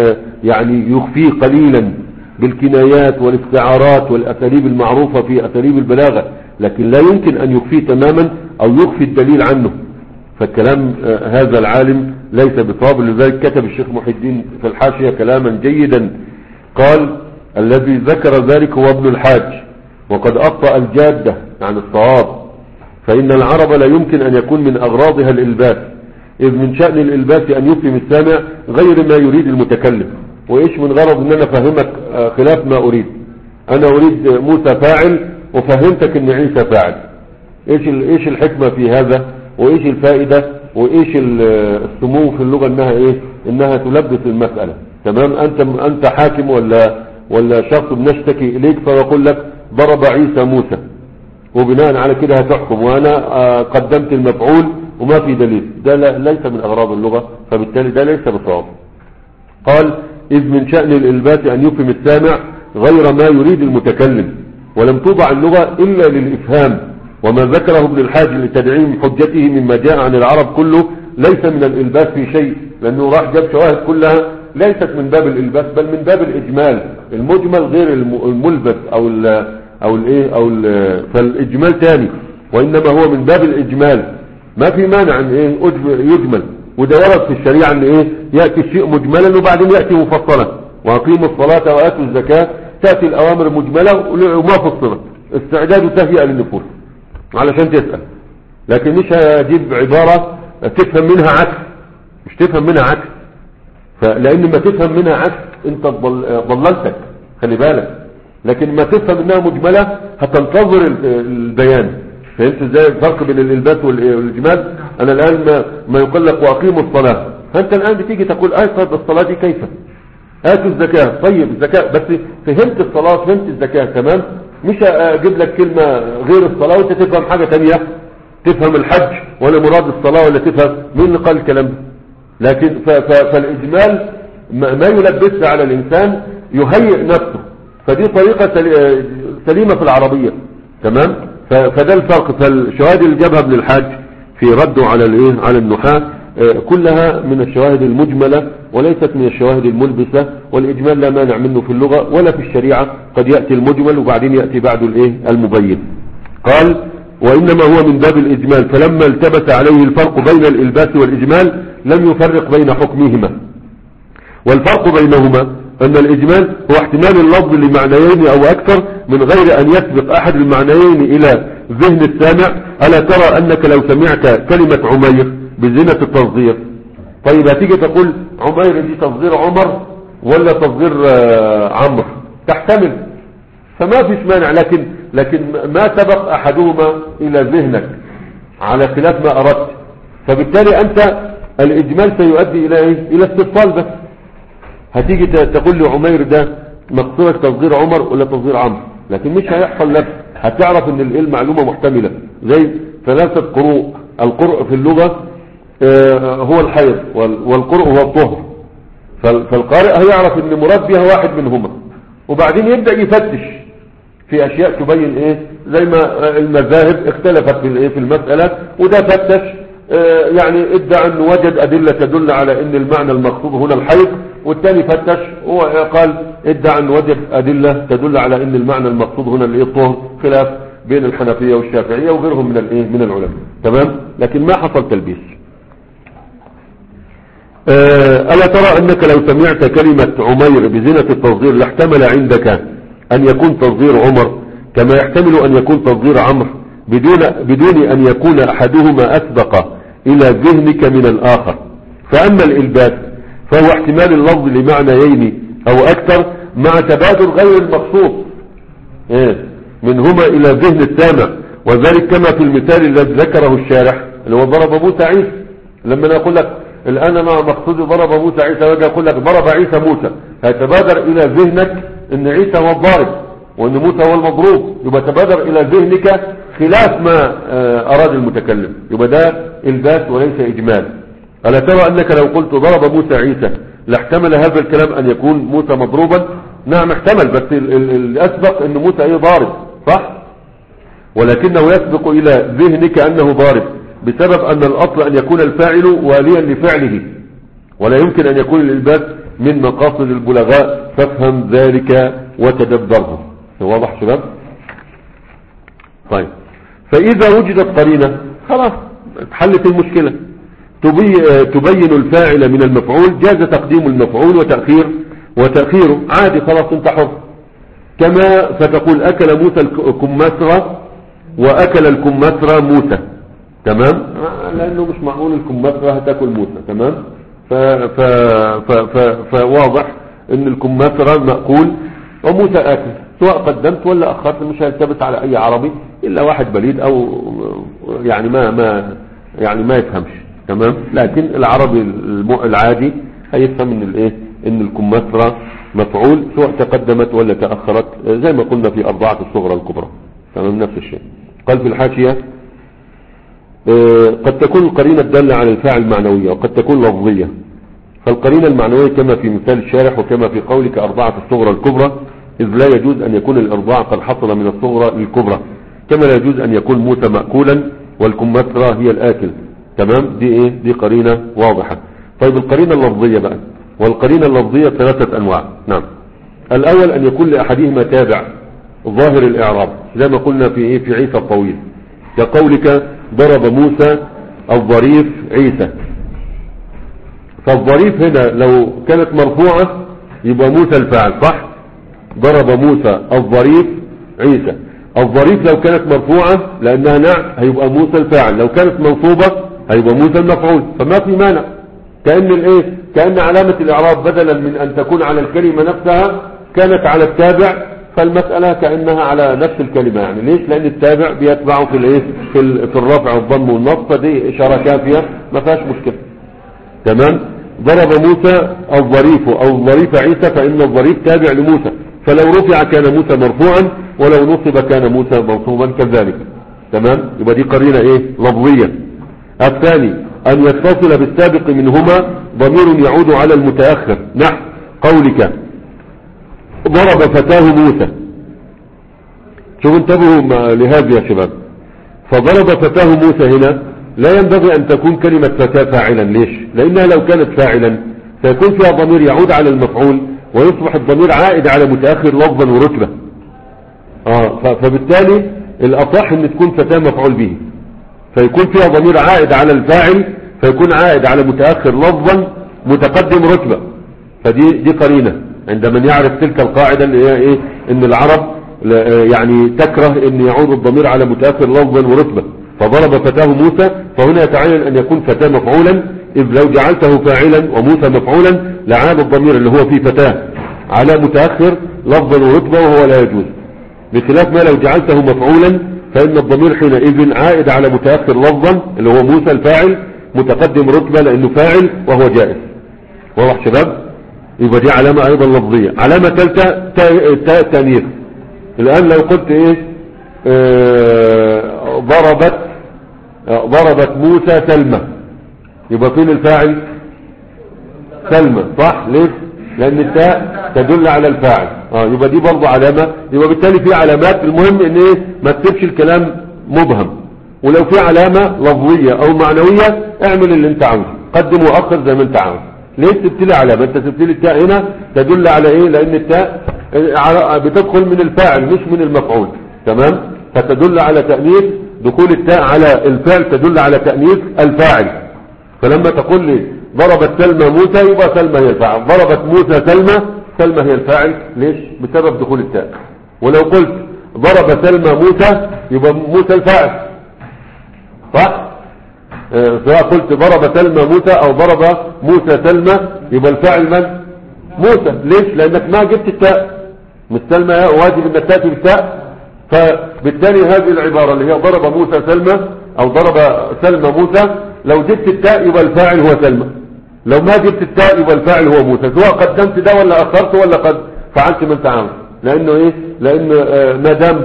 يعني يخفيه قليلا بالكنايات والاستعارات والأساليب المعروفة في أساليب البلاغة، لكن لا يمكن أن يخفيه تماما أو يخفي الدليل عنه. فالكلام هذا العالم ليس بصواب. لذلك كتب الشيخ محي الدين في الحاشية كلاما جيدا، قال الذي ذكر ذلك هو ابن الحاج وقد أخطأ الجادة عن الصواب، فإن العرب لا يمكن أن يكون من أغراضها الإلباس، إذ من شأن الإلباس أن يفهم السامع غير ما يريد المتكلم. وإيش من غرض أن أنا فهمك خلاف ما أريد؟ أنا أريد موسى فاعل وفهمتك أن عيسى فاعل. إيش إيش الحكمة في هذا؟ وإيش الفائدة؟ وإيش السمو في اللغة أنها إيه؟ أنها تلبس المسألة. تمام. أنت أنت حاكم ولا ولا شخص بنشتكي إليك فيقول لك ضرب عيسى موسى، وبناء على كده هتحكم، وأنا قدمت المفعول وما في دليل. ده ليس من أغراض اللغة، فبالتالي ده ليس بصواب. قال إذ من شأن الإلباس أن يفهم السامع غير ما يريد المتكلم، ولم توضع اللغة إلا للإفهام. وما ذكره ابن الحاج لتدعيم حجته مما جاء عن العرب كله ليس من الإلباس في شيء، لأنه راح جاب شواهد كلها ليست من باب الإلباس بل من باب الإجمال. المجمل غير الملبس أو ال أو الإيه أو ال فالإجمال تاني، وإنما هو من باب الإجمال. ما في مانع أن إيه يجمل، وده ورد في الشريعة أن إيه يأتي الشيء مجملا وبعدين يأتي مفصلا. وأقيموا الصلاة وآتوا الزكاة، تأتي الأوامر مجملة وما فصلت، استعداد تهيئة للنفوس علشان تسأل. لكن مش هجيب عبارة تفهم منها عكس، مش تفهم منها عكس، فلأن ما تفهم منها عكس انت ضللتك، خلي بالك. لكن ما تفهم انها مجملة هتنتظر البيان. فهمت ازاي الفرق بين الالباس والاجمال؟ انا الان ما, ما يقول لك واقيموا الصلاة، فانت الان بتيجي تقول اي طيب الصلاة دي كيف؟ اتوا الزكاة، طيب الزكاة بس فهمت الصلاة فهمت الزكاة تمام، مش اجيب لك كلمة غير الصلاة وانت تفهم حاجة تانية، تفهم الحج ولا مراد الصلاة ولا تفهم مين اللي قال الكلام ده؟ لكن ف ف فالاجمال ما يلبسها على الانسان يهيئ نفسه، فدي طريقة سليمة في العربية. تمام. فده الفرق. فالشواهد اللي جابها ابن الحاج في رده على الايه على النحاة كلها من الشواهد المجملة وليست من الشواهد الملبسة، والإجمال لا مانع منه في اللغة ولا في الشريعة، قد يأتي المجمل وبعدين يأتي بعد الايه المبين. قال وإنما هو من باب الإجمال، فلما التبس عليه الفرق بين الإلباس والإجمال لم يفرق بين حكمهما. والفرق بينهما أن الإجمال هو احتمال اللفظ لمعنيين أو أكثر من غير أن يسبق أحد المعنيين إلى ذهن السامع. ألا ترى أنك لو سمعت كلمة عمير بزينة التصغير، طيب هتيجي تقول عمير دي تصغير عمر ولا تصغير عمرو؟ تحتمل، فما فيش مانع، لكن لكن ما سبق أحدهما إلى ذهنك على خلاف ما أردت، فبالتالي أنت الإجمال سيؤدي إلى إيه؟ إلى استفصال. بس هتيجي تقول لي عمير ده مقصودك تصغير عمر ولا تصغير عمرو، لكن مش هيحصل لك. هتعرف ان المعلومة محتملة زي ثلاثة قروء. القرء في اللغة هو الحيض، والقرء هو الطهر، فالقارئ هيعرف ان مراد بها واحد منهما، وبعدين يبدأ يفتش في اشياء تبين ايه، زي ما المذاهب اختلفت في الايه في المسألة، وده فتش يعني ادعى ان وجد ادلة تدل على ان المعنى المقصود هنا الحيض، والثاني فتش وقال ادعى ان وجد ادلة تدل على ان المعنى المقصود هنا الايه الطهر، خلاف بين الحنفية والشافعية وغيرهم من الايه من العلماء. تمام. لكن ما حصل تلبيس. ألا ترى أنك لو سمعت كلمة عمير بزينة التصغير لاحتمل عندك أن يكون تصغير عمر كما يحتمل أن يكون تصغير عمرو، بدون بدون أن يكون أحدهما أسبق إلى ذهنك من الآخر. فأما الإلباس فهو احتمال اللفظ لمعنيين أو أكثر مع تبادل غير المقصود منهما إلى ذهن السامع، وذلك كما في المثال الذي ذكره الشارح اللي هو ضرب موسى عيسى. لما أنا أقول لك الآن أنا مقصودي ضرب موسى عيسى، واجي أقول لك ضرب عيسى موسى، هيتبادر إلى ذهنك إن عيسى هو الضارب وإن موسى هو المضروب، يبقى تبادر إلى ذهنك خلاف ما أراد المتكلم، يبقى ده إلباس وليس إجمال. ألا ترى أنك لو قلت ضرب موسى عيسى لاحتمل هذا الكلام أن يكون موسى مضروبا؟ نعم احتمل، بس الأسبق أن موسى أيه ضارب، صح؟ ولكنه يسبق إلى ذهنك أنه ضارب بسبب أن الأصل أن يكون الفاعل واليا لفعله، ولا يمكن أن يكون الإلباس من مقاصد البلغاء، فافهم ذلك وتدبره. واضح شباب؟ طيب، فإذا وجدت قرينة خلاص حلت المشكلة تبين الفاعل من المفعول، جاز تقديم المفعول وتأخير وتأخيره عادي، خلاص انت حر. كما فتقول أكل موسى الكمثرى وأكل الكمثرى موسى. تمام، لأنه مش معقول الكمثرى هتاكل موسى. تمام، ف ف ف ف فواضح ان الكمثرى مأكول وموسى آكل، سواء قدمت ولا أخرت مش هيلتبس على أي عربي إلا واحد بليد أو يعني ما ما يعني ما يفهمش. تمام، لكن العربي العادي هيفهم ان الايه ان الكمثرى مفعول سواء تقدمت ولا تأخرت، زي ما قلنا في أربعة الصغرى الكبرى. تمام، نفس الشيء. قال في الحاشية قد تكون القرينة الدالة على الفاعل معنوية وقد تكون لفظية. فالقرينة المعنوية كما في مثال الشارح وكما في قولك أربعة الصغرى الكبرى، إذ لا يجوز أن يكون الإرضاع قد حصل من الصغرى للكبرى، كما لا يجوز أن يكون موسى مأكولا والكمثرى هي الآكل. تمام، دي إيه دي قرينة واضحة. طيب القرينة اللفظية بقى، والقرينة اللفظية ثلاثة أنواع. نعم، الأول أن يكون لأحدهما تابع ظاهر الإعراب، زي ما قلنا في إيه في عيسى الطويل، كقولك ضرب موسى الظريف عيسى. فالظريف هنا لو كانت مرفوعة يبقى موسى الفاعل، صح؟ ضرب موسى الظريف عيسى. الظريف لو كانت مرفوعة لأنها نعت هيبقى موسى الفاعل، لو كانت منصوبة هيبقى موسى المفعول، فما في مانع. كأن الايه كأن علامة الإعراب بدلا من أن تكون على الكلمة نفسها كانت على التابع، فالمسألة كأنها على نفس الكلمة. يعني ليش؟ لأن التابع بيتبعه في الايه في, في الرفع والضم والنصب، فدي إشارة كافية ما فيهاش مشكلة. تمام، ضرب موسى الظريف أو الظريف عيسى، فإن الظريف تابع لموسى، فلو رفع كان موسى مرفوعا ولو نصب كان موسى منصوبا كذلك. تمام، يبقى دي قرينة ايه لفظية. الثاني أن يتصل بالسابق منهما ضمير يعود على المتأخر، نحو قولك ضرب فتاه موسى. شوفوا انتبهوا لهذا يا شباب. فضرب فتاه موسى هنا لا ينبغي أن تكون كلمة فتاة فاعلا. ليش؟ لأنها لو كانت فاعلا سيكون فيها ضمير يعود على المفعول ويصبح الضمير عائد على متأخر لفظا ورتبة. آه فبالتالي الأصح أن تكون فتاة مفعول به، فيكون فيها ضمير عائد على الفاعل فيكون عائد على متأخر لفظا متقدم رتبة. فدي دي قرينة عند من يعرف تلك القاعدة اللي هي ايه، ان العرب يعني تكره ان يعود الضمير على متأخر لفظا ورتبة. فضرب فتاه موسى، فهنا يتعين ان يكون فتاة مفعولا، اذ لو جعلته فاعلا وموسى مفعولا لعاب الضمير اللي هو فيه فتاه على متأخر لفظا ورتبة وهو لا يجوز، بخلاف ما لو جعلته مفعولا فإن الضمير حينئذ عائد على متأخر لفظا اللي هو موسى الفاعل متقدم رتبة لأنه فاعل وهو جائز. واضح شباب؟ يبقى دي علامة أيضا لفظية. علامة ثالثة تاء التأنيث. الآن لو قلت إيه آه ضربت آه ضربت موسى سلمى، يبقى فين الفاعل؟ سلمى، صح؟ ليش؟ لأن التاء تدل على الفاعل. اه يبقى دي برضه علامة. يبقى بالتالي في علامات. المهم ان ايه ما تسيبش الكلام مبهم، ولو في علامة لفظية او معنوية اعمل اللي انت عاوزه، قدم واخر زي ما انت عاوز. ليه سبت لي علامة؟ انت سبت لي التاء هنا تدل على ايه؟ لان التاء بتدخل من الفاعل مش من المفعول، تمام؟ فتدل على تأنيث. دخول التاء على الفعل تدل على تأنيث الفاعل. فلما تقول لي ضربت سلمى موسى يبقى سلمى هي الفاعل، ضربت موسى سلمى سلمى هي الفاعل. ليش؟ بسبب دخول التاء. ولو قلت ضرب سلمى موسى يبقى موسى الفاعل، صح؟ اه سواء قلت ضرب سلمى موسى او ضرب موسى سلمى يبقى الفاعل من؟ موسى. ليش؟ لانك ما جبت التاء، مش سلمى واجب انك تاتي بالتاء. فبالتالي هذه العبارة اللي هي ضرب موسى سلمى او ضرب سلمى موسى لو جبت التاء يبقى الفاعل هو سلمى، لو ما جبت التاء يبقى الفاعل هو موسى، سواء قدمت ده ولا اخرت ولا قد فعلت ما انت عاوز. لانه ايه؟ لان آه ما دام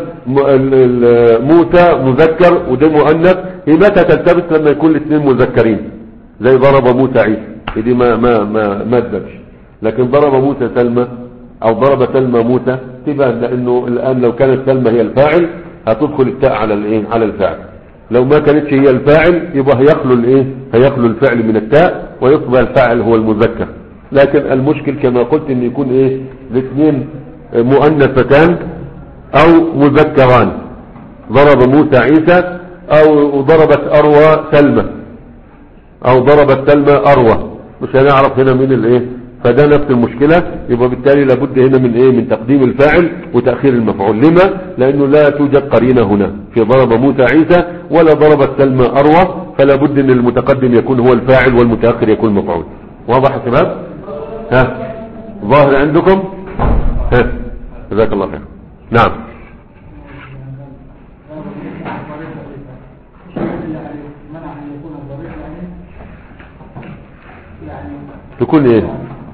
موسى مذكر وده مؤنث، هي متى تلتبس؟ لما يكون الاثنين مذكرين، زي ضرب موسى عيسى، دي ما ما ما ما تدبش. لكن ضرب موسى سلمى او ضرب سلمى موسى تبان، لانه الان لو كانت سلمى هي الفاعل هتدخل التاء على الايه؟ على الفاعل. لو ما كانتش هي الفاعل يبقى هيخلو الايه؟ هيخلو الفعل من التاء ويصبح الفاعل هو المذكر. لكن المشكل كما قلت ان يكون ايه؟ الاثنين مؤنثتان او مذكران، ضرب موسى عيسى او ضربت اروى سلمى او ضربت سلمى اروى، مش هنعرف هنا من الايه. فده نفس المشكلة. يبقى بالتالي لابد هنا من ايه؟ من تقديم الفاعل وتأخير المفعول. لما؟ لانه لا توجد قرينة هنا في ضرب موسى عيسى ولا ضربت سلمى اروى، فلا بد ان المتقدم يكون هو الفاعل والمتأخر يكون مفعول. واضح يا شباب؟ ها ظاهر عندكم؟ ها جزاك الله خير. نعم. تكون ايه؟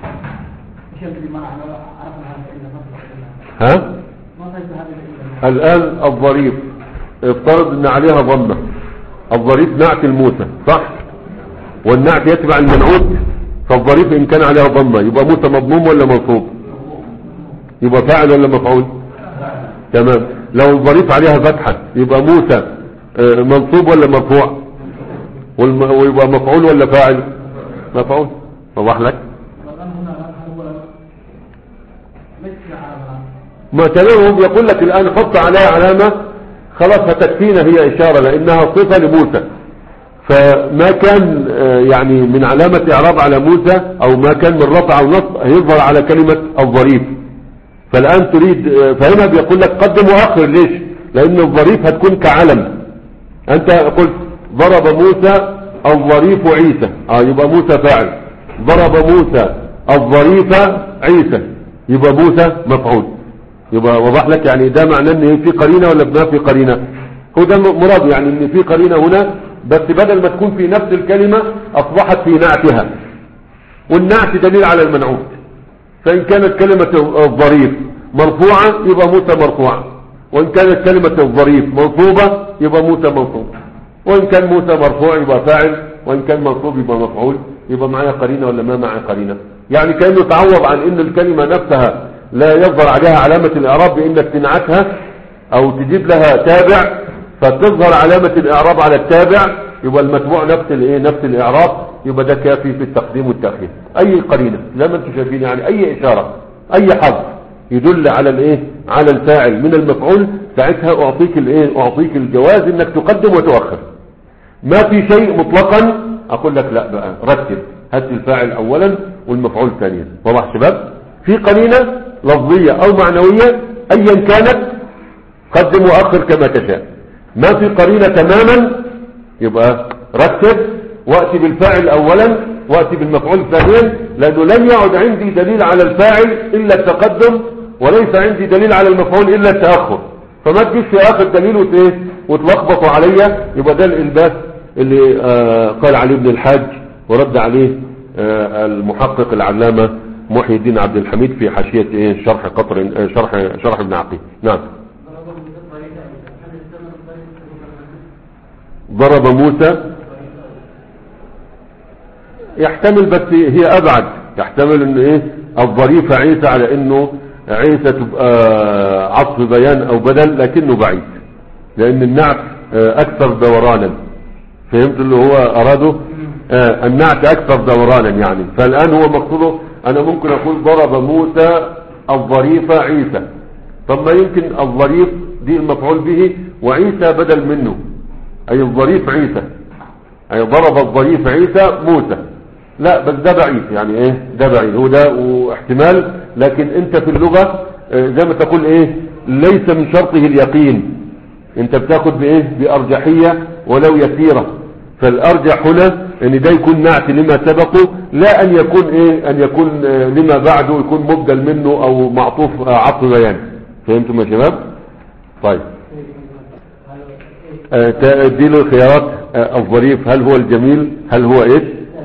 ها الآن الظريف افترض ان عليها ضمة. الظريف نعت الموسى، صح؟ والنعت يتبع المنعوت. فالظريف ان كان عليها ضمة يبقى موسى مضموم ولا منصوب؟ يبقى فاعل ولا مفعول؟ تمام. لو الظريف عليها فتحة يبقى موسى منصوب ولا مرفوع؟ ويبقى مفعول ولا فاعل؟ مفعول. وضح لك؟ ما تلوهم يقول لك الآن حط عليها علامة خلاص هتكفينا، هي إشارة لأنها صفة لموسى. فما كان يعني من علامة إعراب على موسى أو ما كان من رفع أو نصب هيظهر على كلمة الظريف. فالآن تريد، فهنا بيقول لك قدم وأخر. ليش؟ لأن الظريف هتكون كعلم. أنت قلت ضرب موسى الظريف عيسى، آه يبقى موسى فاعل. ضرب موسى الظريف عيسى يبقى موسى مفعول. يبقى وضح لك يعني ده معناه ان في قرينه ولا ما في قرينه؟ هو ده مراد، يعني ان في قرينه هنا، بس بدل ما تكون في نفس الكلمه اصبحت في نعتها، والنعت دليل على المنعوت. فان كانت كلمه الظريف مرفوعه يبقى موسى مرفوعه، وان كانت كلمه الظريف منصوبه يبقى موسى منصوب، وان كان موسى مرفوع يبقى فاعل وان كان منصوب يبقى مفعول، يبقى معايا قرينه ولا ما معايا قرينه؟ يعني كانه تعوض عن ان الكلمه نفسها لا يظهر عليها علامه الاعراب بانك تنعتها او تجيب لها تابع فتظهر علامه الاعراب على التابع، يبقى المتبوع نفس الايه نفس الاعراب، يبقى ده كافي في التقديم والتاخير. اي قرينه زي ما انتم شايفين، يعني اي اشاره اي حرف يدل على الايه على الفاعل من المفعول، ساعتها اعطيك الايه اعطيك الجواز انك تقدم وتؤخر. ما في شيء مطلقا اقول لك لا بقى رتب، هات الفاعل اولا والمفعول ثانيا. واضح شباب؟ في قرينه لفظيه او معنويه ايا كانت قدم واخر كما تشاء. ما في قرينه تماما يبقى رتب واتي بالفاعل اولا واتي بالمفعول ثانيا، لانه لن يعد عندي دليل على الفاعل الا التقدم، وليس عندي دليل على المفعول الا التاخر. فما تجيش في اخر دليل وت- وتلخبطوا عليا. يبقى ده الالباس اللي آه قال عليه ابن الحاج ورد عليه آه المحقق العلامه محي الدين عبد الحميد في حاشيه ايه شرح قطر آه شرح شرح ابن عقيل. نعم. ضرب موسى يحتمل، بس هي ابعد، يحتمل ان ايه الظريف عيسى على انه عيسى تبقى عطف بيان او بدل، لكنه بعيد لان النعت اكثر دورانا. فهمت اللي هو اراده؟ آه النعت اكثر دورانا يعني. فالان هو مقصوده انا ممكن اقول ضرب موسى الظريف عيسى، طب ما يمكن الظريف دي المفعول به وعيسى بدل منه، اي الظريف عيسى، اي ضرب الظريف عيسى موسى. لا بس ده بعيد يعني ايه ده بعيد، هو ده واحتمال، لكن انت في اللغة زي ما تقول ايه ليس من شرطه اليقين، انت بتاخد بايه بارجحية ولو يسيرة. فالارجح هنا ان ده يكون نعت لما سبقه، لا ان يكون ايه ان يكون لما بعده يكون مبدل منه او معطوف عطف بيان. فهمتم يا شباب؟ طيب اديله الخيارات. الظريف هل هو الجميل هل هو ايش؟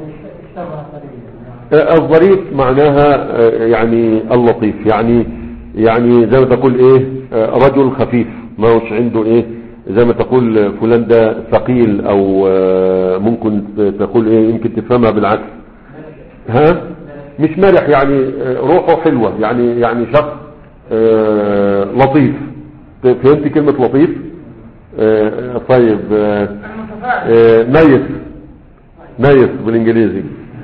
الظريف معناها يعني اللطيف، يعني يعني زي ما تقول ايه رجل خفيف، ما هوش عنده ايه زي ما تقول فلان ده ثقيل، او ممكن تقول ايه يمكن تفهمها بالعكس، ها مش مرح يعني روحه حلوة، يعني يعني شخص لطيف. فهمت كلمة لطيف؟ طيب نايس نايس بالانجليزي،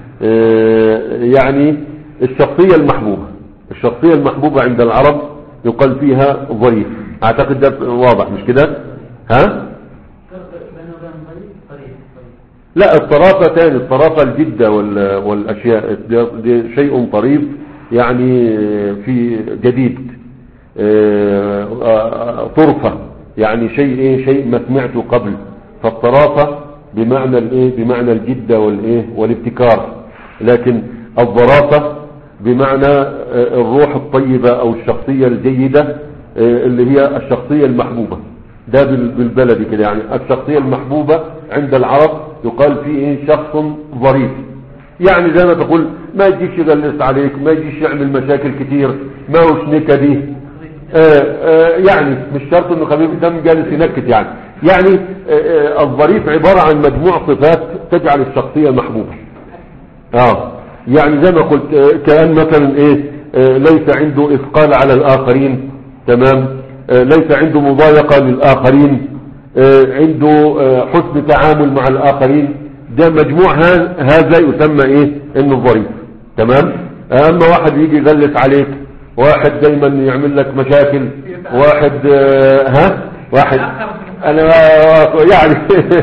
يعني الشخصية المحبوبة. الشخصية المحبوبة عند العرب يقال فيها ظريف. اعتقد ده واضح مش كده؟ ها لا الطرافة ثاني، الطرافة الجدة والاشياء دي شيء طريف يعني في جديد. طرفة يعني شيء ايه شيء ما سمعته قبل. فالطرافة بمعنى الايه بمعنى الجدة والايه والابتكار، لكن الظرافة بمعنى الروح الطيبة او الشخصية الجيدة اللي هي الشخصية المحبوبة. ده بالبلدي كده يعني الشخصية المحبوبة عند العرب يقال فيه ايه شخص ظريف، يعني زي ما تقول ما يجيش يغلس عليك، ما يجيش يعمل مشاكل كتير، ما هوش نكدي. آآ آآ يعني مش شرط انه خفيف دم جالس ينكت يعني يعني الظريف عبارة عن مجموع صفات تجعل الشخصية محبوبة. اه يعني زي ما قلت كأن مثلا ايه ليس عنده اثقال على الاخرين، تمام، ليس عنده مضايقة للاخرين، عنده حسن تعامل مع الاخرين. ده مجموع هذا يسمى ايه انه ظريف، تمام. اما واحد يجي يغلس عليك، واحد دايما يعمل لك مشاكل، واحد ها واحد انا يعني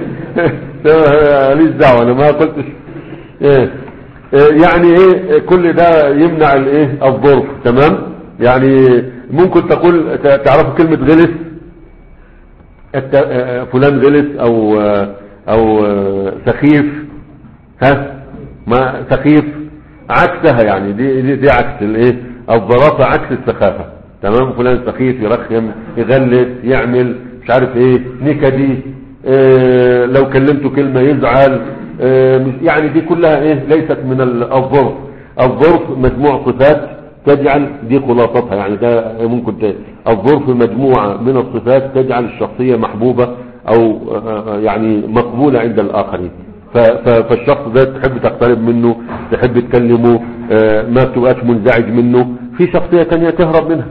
ليش دعوه انا ما قلتش ايه يعني ايه كل ده يمنع الايه الظرف، تمام. يعني ممكن تقول تعرفوا كلمة غلس، فلان غلس او او سخيف، ها ما سخيف عكسها يعني دي دي, دي عكس الايه الظرافة، عكس السخافة، تمام. فلان سخيف يرخم يغلس يعمل مش عارف ايه نكدي، إيه لو كلمته كلمة يزعل، إيه يعني دي كلها ايه ليست من الظرف. الظرف مجموع صفات تجعل دي خلاصتها يعني ده ممكن الظرف مجموعة من الصفات تجعل الشخصية محبوبة او يعني مقبولة عند الاخرين. فالشخص ده تحب تقترب منه، تحب تكلمه، ما تبقاش منزعج منه. في شخصية تانية تهرب منها،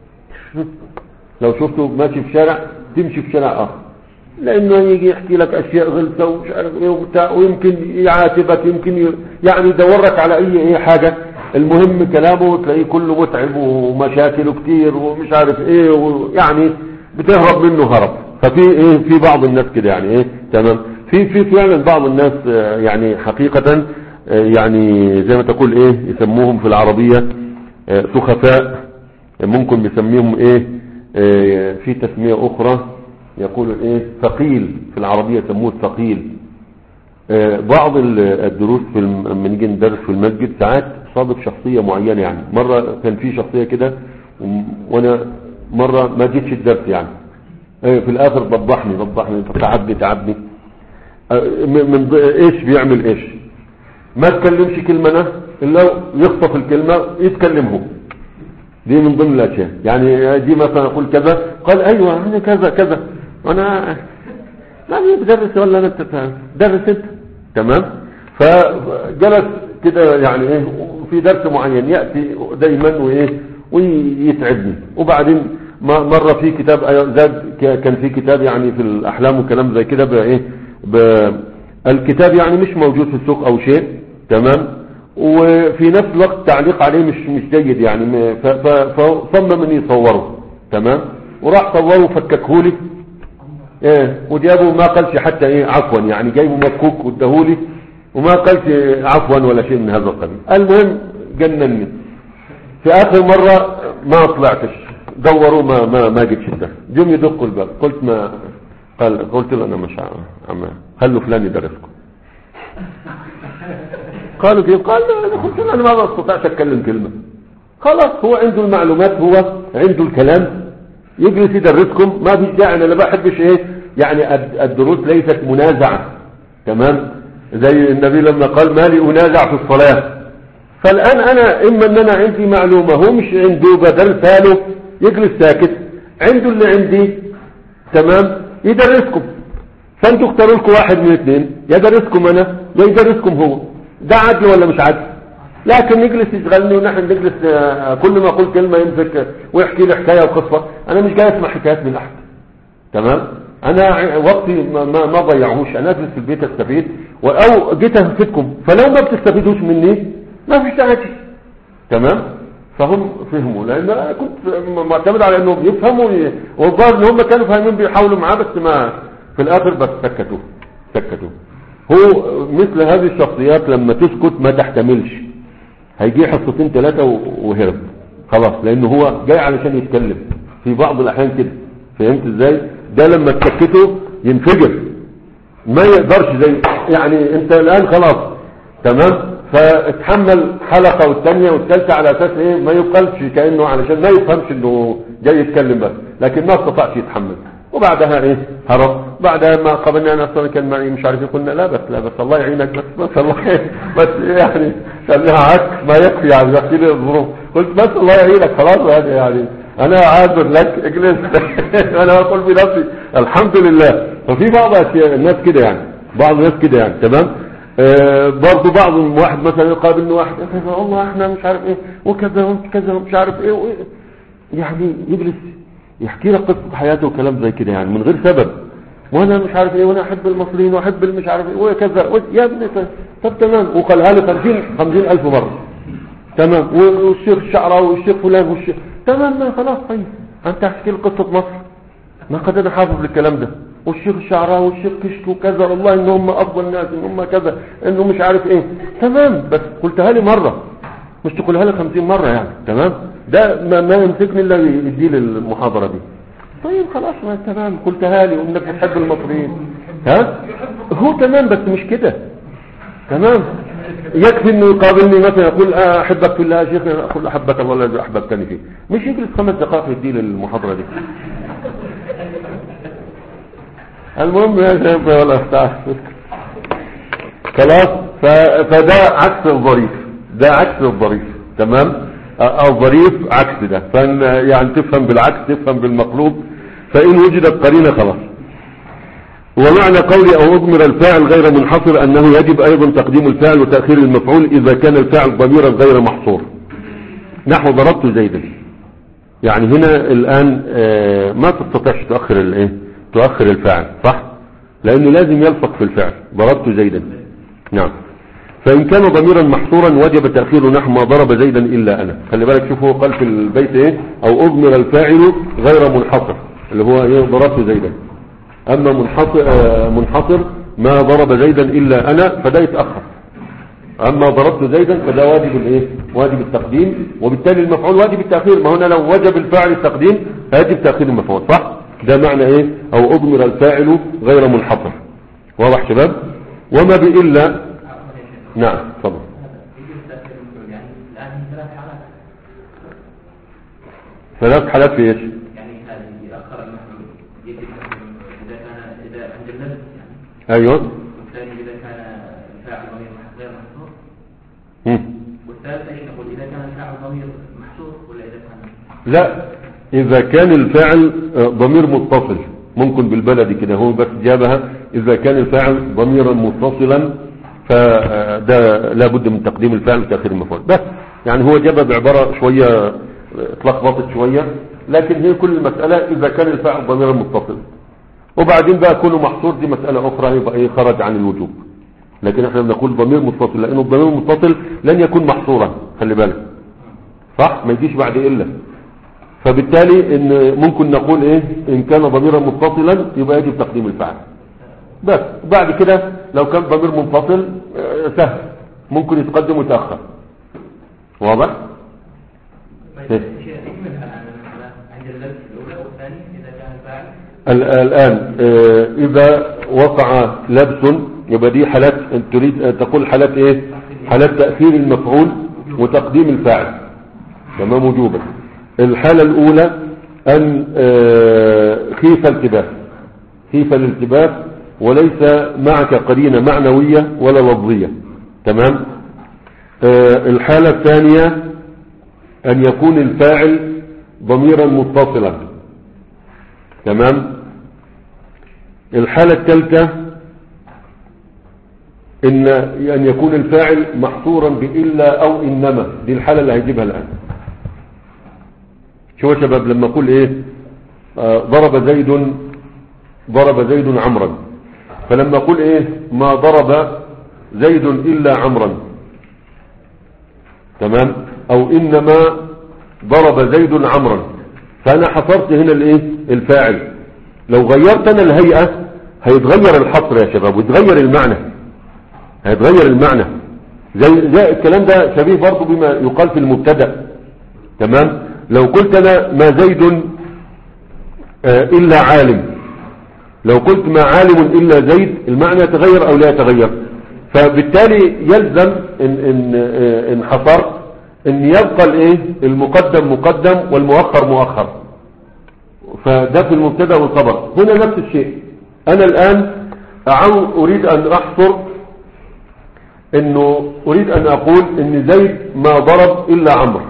لو شفته ماشي في شارع تمشي في شارع اخر، لانه يجي يحكي لك اشياء غلسة ومش عارف ايه وبتاع، ويمكن يعاتبك، يمكن يعني يدورك على اي اي حاجة. المهم كلامه تلاقيه كله متعب ومشاكله كتير ومش عارف ايه، ويعني بتهرب منه هرب. ففي ايه في بعض الناس كده يعني ايه تمام. في في فعلا بعض الناس يعني حقيقة يعني زي ما تقول ايه يسموهم في العربية سخفاء، ممكن بيسميهم ايه في تسمية اخرى يقولوا ايه ثقيل، في العربية يسموه ثقيل. بعض الدروس في لما نيجي ندرس في المسجد ساعات صادف شخصية معينة. يعني مرة كان في شخصية كده وانا مرة ما جيتش الدرس يعني في الاخر ضبحني ضبحني تعبني تعبني من ايش بيعمل ايش، ما تكلمش كلمة انا الا يخطف الكلمة يتكلمه. دي من ضمن الاشياء يعني. دي مثلا اقول كذا قال ايوه انا كذا كذا، وانا ما بدرس ولا انا درس انت تمام. فجلس كده يعني ايه في درس معين ياتي دايما وايه ويتعبني. وبعدين مرة في كتاب زاد كان في كتاب يعني في الاحلام وكلام زي كده بايه الكتاب يعني مش موجود في السوق او شيء تمام، وفي نفس الوقت تعليق عليه مش مش جيد يعني، فصمم اني يصوره تمام، وراح صوره وفككهولي ايه وجابه ما قالش حتى ايه عفوا يعني، جايبه مفكوك واداهولي وما قالش عفوا ولا شيء من هذا القبيل. المهم جنني. في اخر مرة ما طلعتش، دوروا ما ما ما جيتش الدرس، جم يدقوا الباب قلت ما قال قلت له انا مش عم خلوا فلان يدرسكم. قالوا كيف؟ قال انا قلت له انا ما بستطيعش اتكلم كلمة. خلاص هو عنده المعلومات، هو عنده الكلام، يجلس يدرسكم ما فيش داعي. انا لا بحبش ايه يعني الدروس ليست منازعة تمام، زي النبي لما قال ما لي انازع في الصلاة. فالان انا اما ان انا عندي معلومة هو مش عنده بدل ثاله يجلس ساكت، عنده اللي عندي تمام يدرسكم. فانتوا اختاروا لكم واحد من اثنين، يدرسكم انا يا يدرسكم هو. ده عدل ولا مش عدل؟ لكن نجلس يشغلني ونحن نجلس كل ما اقول كلمة يمسك ويحكي لي حكاية وقصة. انا مش جاي اسمع حكايات من احد تمام. انا وقتي ما, ما, ما ضيعوش، انا اجلس في البيت استفيد او جيت افيدكم. فلو ما بتستفيدوش مني ما فيش داعي تمام. فهم فهموا، لان انا كنت معتمد على انهم يفهموا، والظاهر ان هم كانوا فاهمين بيحاولوا معاه، بس ما في الاخر بس سكتوا سكتوا. هو مثل هذه الشخصيات لما تسكت ما تحتملش، هيجي حصتين ثلاثة وهرب خلاص، لانه هو جاي علشان يتكلم. في بعض الاحيان كده فهمت ازاي؟ ده لما تسكته ينفجر ما يقدرش زي يعني انت الان خلاص تمام. فاتحمل حلقة والثانية والثالثة على اساس ايه ما يقلش كأنه علشان ما يفهمش انه جاي يتكلم بس، لكن ما استطاعش يتحمل. وبعدها ايه هرب. بعدها ما قبلنا انا اصلا كان معي مش عارف قلنا لا بس لا بس الله يعينك بس بس الله بس يعني خليها عك ما يكفي يعني يحكي لي الظروف. قلت بس الله يعينك خلاص هذا يعني انا عاذر لك اجلس. انا اقول بنفسي الحمد لله. ففي بعض الناس كده يعني، بعض الناس كده يعني تمام. آه برضو بعض واحد مثلا يقابلني واحد والله احنا مش عارف ايه وكذا وكذا ومش عارف ايه وإيه. يعني يجلس يحكي لك قصة حياته وكلام زي كده يعني من غير سبب، وانا مش عارف ايه وانا احب المصريين واحب مش عارف ايه وكذا. يا ابني طب تمام، وقالها لي خمسين خمسين الف مرة تمام. والشيخ الشعراوي والشيخ فلان والشيخ تمام. ما خلاص طيب انت احكي لي قصة مصر، ما قد انا حافظ الكلام ده. والشيخ الشعراوي والشيخ كشك وكذا والله ان هم افضل ناس ان هم كذا انه مش عارف ايه تمام. بس قلتها لي مرة مش تقولها لي خمسين مرة يعني تمام. ده ما, ما يمسكني الا يدي لي المحاضرة دي. طيب خلاص ما تمام قلتها لي وانك بتحب المصريين ها هو تمام، بس مش كده تمام. يكفي انه يقابلني مثلا يقول احبك في الله يا شيخ، اقول احبك الله الذي احببتني فيه، مش يجلس خمس دقائق يدي لي المحاضرة دي. المهم يا شيخ ولا افتح خلاص. فده عكس الظريف، ده عكس الظريف تمام. الظريف عكس ده، فان يعني تفهم بالعكس تفهم بالمقلوب. فإن وجدت قرينة خلاص. ومعنى قولي او اضمر الفاعل غير منحصر انه يجب ايضا تقديم الفاعل وتأخير المفعول اذا كان الفاعل ضميرا غير محصور. نحو ضربت زيدا، يعني هنا الان آه ما تستطيعش تؤخر الايه تؤخر الفاعل، صح؟ لانه لازم يلصق في الفعل. ضربت زيدا، نعم. فان كان ضميرا محصورا وجب تأخير نحو ما ضرب زيدا الا انا. خلي بالك، شوفوا قال في البيت ايه، او اضمر الفاعل غير منحصر اللي هو ايه ضربت زيدا. اما منحصر, آه منحصر ما ضرب زيدا الا انا فده يتأخر. اما ضربت زيدا فده واجب الايه واجب التقديم، وبالتالي المفعول واجب التأخير. ما هنا لو وجب الفاعل التقديم هيجب تأخير المفعول، صح؟ ده معنى ايه او اضمر الفاعل غير منحصر. واضح شباب؟ وما بإلا. نعم تفضل. ثلاث حالات في ايش؟ يعني هذه يأخر المفعول يجب اذا كان اذا عند اللبس يعني. ايوه. والثاني اذا كان الفاعل ضمير غير محصور. امم والثالث ايش نقول، اذا كان الفاعل ضمير محصور ولا اذا كان لا، اذا كان الفاعل ضمير متصل ممكن بالبلدي كده هو بس جابها. اذا كان الفاعل ضميرا متصلا فده لابد من تقديم الفاعل وتأخير المفعول بس. يعني هو جابها بعبارة شوية اتلخبطت شوية، لكن هي كل المسألة اذا كان الفاعل ضميرا متصل. وبعدين بقى كونه محصور دي مسألة اخرى يبقى ايه خرج عن الوجوب. لكن احنا بنقول ضمير متصل لانه الضمير المتصل لن يكون محصورا، خلي بالك، صح؟ ما يجيش بعد الا. فبالتالي ان ممكن نقول ايه ان كان ضميرا متصلا يبقى يجب تقديم الفاعل بس. بعد كده لو كان ضمير منفصل سهل ممكن يتقدم ويتأخر. واضح؟ عند اللبس الاولى والثاني اذا كان الفاعل الان اذا وقع لبس يبقى دي حالات تريد ان تقول حالات ايه حالات تأخير المفعول وتقديم الفاعل تمام وجوبا. الحالة الاولى ان خيف التباس خيف الالتباس وليس معك قرينة معنوية ولا لفظية، تمام. الحالة الثانية ان يكون الفاعل ضميرا متصلا، تمام. الحالة الثالثة ان ان يكون الفاعل محصورا بإلا او انما. دي الحالة اللي هيجيبها الان. شو يا شباب لما اقول ايه آه ضرب زيد ضرب زيد عمرا، فلما اقول ايه ما ضرب زيد الا عمرا، تمام، او انما ضرب زيد عمرا، فانا حصرت هنا الايه الفاعل. لو غيرت انا الهيئة هيتغير الحصر يا شباب ويتغير المعنى هيتغير المعنى زي, زي الكلام ده شبيه برضو بما يقال في المبتدأ، تمام. لو قلت انا ما زيد آه الا عالم، لو قلت ما عالم الا زيد المعنى يتغير او لا يتغير. فبالتالي يلزم ان ان آه ان حصرت ان يبقى الايه المقدم مقدم والمؤخر مؤخر. فده في المبتدا والخبر. هنا نفس الشيء. انا الان اريد ان احصر انه اريد ان اقول ان زيد ما ضرب الا عمرو،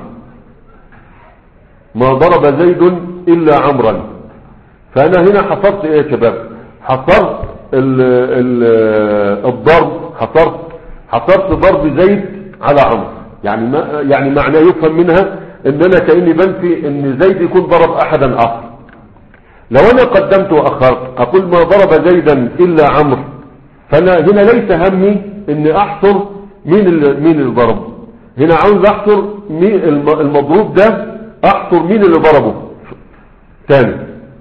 ما ضرب زيد الا عمرا. فانا هنا حصرت ايه يا شباب؟ حصرت ال ال الضرب حصرت حصرت ضرب زيد على عمرو. يعني ما يعني معناه يفهم منها ان انا كاني بنفي ان زيد يكون ضرب احدا اخر. لو انا قدمت واخرت اقول ما ضرب زيدا الا عمرو، فانا هنا ليس همي ان احصر مين اللي مين اللي ضربه. هنا عاوز احصر مين المضروب ده، احصر مين اللي ضربه تاني.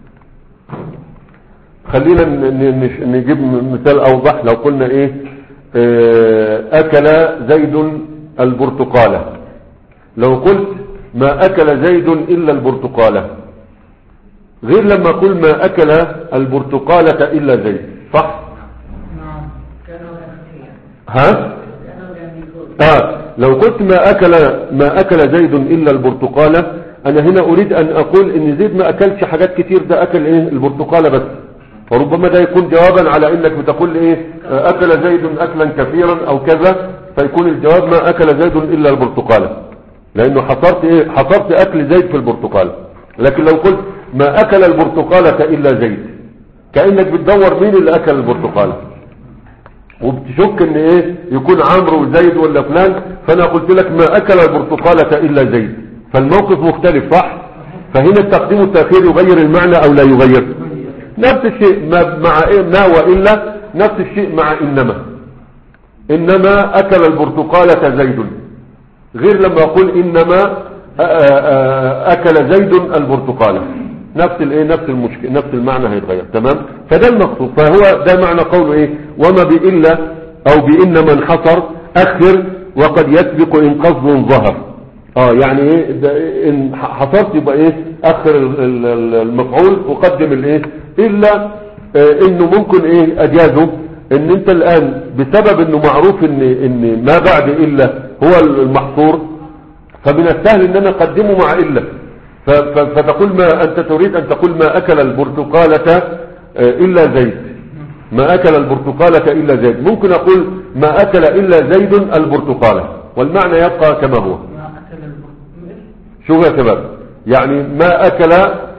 خلينا نجيب مثال اوضح. لو قلنا ايه اكل زيد البرتقالة، لو قلت ما اكل زيد الا البرتقالة غير لما اقول ما اكل البرتقالة الا زيد، صح؟ ها اه لو قلت ما اكل ما اكل زيد الا البرتقالة، انا هنا اريد ان اقول ان زيد ما اكلش حاجات كتير، ده اكل ايه البرتقالة بس. فربما ده يكون جوابا على انك بتقول ايه اكل زيد اكلا كثيرا او كذا، فيكون الجواب ما اكل زيد الا البرتقالة، لانه حصرت ايه حصرت اكل زيد في البرتقالة. لكن لو قلت ما اكل البرتقالة الا زيد كأنك بتدور مين اللي اكل البرتقالة، وبتشك ان ايه يكون عمرو وزيد ولا فلان، فانا قلت لك ما اكل البرتقالة الا زيد، فالموقف مختلف صح. فهنا التقديم والتأخير يغير المعنى او لا يغير؟ نفس الشيء مع إيه ما وإلا، نفس الشيء مع إنما. إنما أكل البرتقالة زيد، غير لما أقول إنما أكل زيد البرتقالة، نفس الايه نفس المشكلة، نفس المعنى هيتغير. تمام. فده المقصود. فهو ده معنى قوله ايه وما بإلا او بإنما انحصر اخر وقد يسبق ان قصد ظهر. اه يعني ايه ان حصرت يبقى ايه اخر المفعول وقدم الايه الا اه انه ممكن ايه اجازه ان انت الان بسبب انه معروف ان ان ما بعد الا هو المحصور، فمن السهل ان انا اقدمه مع الا، فتقول ما انت تريد ان تقول ما اكل البرتقالة الا زيد، ما اكل البرتقالة الا زيد. ممكن اقول ما اكل الا زيد البرتقالة والمعنى يبقى كما هو. شوف يا شباب يعني ما اكل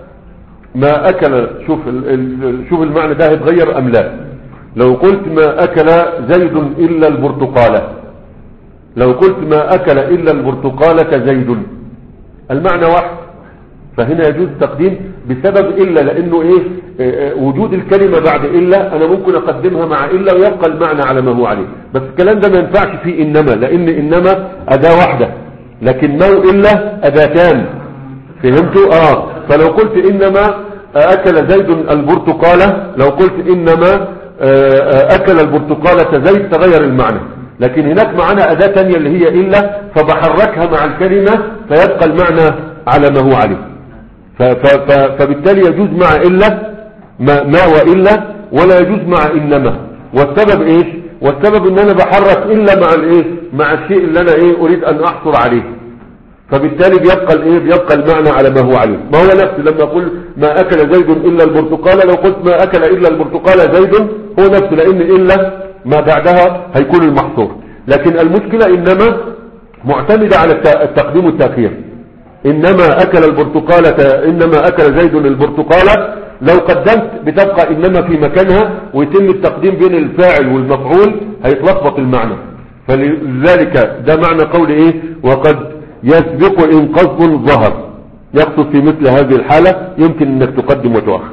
ما اكل شوف شوف المعنى ده هيتغير ام لا. لو قلت ما اكل زيد الا البرتقالة، لو قلت ما اكل الا البرتقالة زيد المعنى واحد، فهنا يجوز التقديم بسبب إلا، لأنه إيه وجود الكلمة بعد إلا أنا ممكن أقدمها مع إلا ويبقى المعنى على ما هو عليه. بس الكلام ده ما ينفعش فيه إنما، لأن إنما أداة واحدة لكن ما إلا أداتان، فهمتوا؟ آه فلو قلت إنما أكل زيد البرتقالة، لو قلت إنما أكل البرتقالة زيد تغير المعنى، لكن هناك معنا أداة تانية اللي هي إلا فبحركها مع الكلمة فيبقى المعنى على ما هو عليه. فبالتالي يجوز مع إلا ما, ما وإلا، ولا يجوز مع إنما. والسبب إيش؟ والسبب إن أنا بحرك إلا مع الإيه مع الشيء اللي أنا إيه أريد أن أحصر عليه، فبالتالي بيبقى الإيه بيبقى المعنى على ما هو عليه. ما هو نفس لما أقول ما أكل زيد إلا البرتقالة، لو قلت ما أكل إلا البرتقالة زيد هو نفس، لأن إلا ما بعدها هيكون المحصور. لكن المشكلة إنما معتمدة على التقديم والتأخير. إنما أكل البرتقالة إنما أكل زيد البرتقالة، لو قدمت بتبقى إنما في مكانها ويتم التقديم بين الفاعل والمفعول هيتلخبط المعنى. فلذلك ده معنى قول إيه وقد يسبق إن قصد ظهر، يقصد في مثل هذه الحالة يمكن أنك تقدم وتؤخر.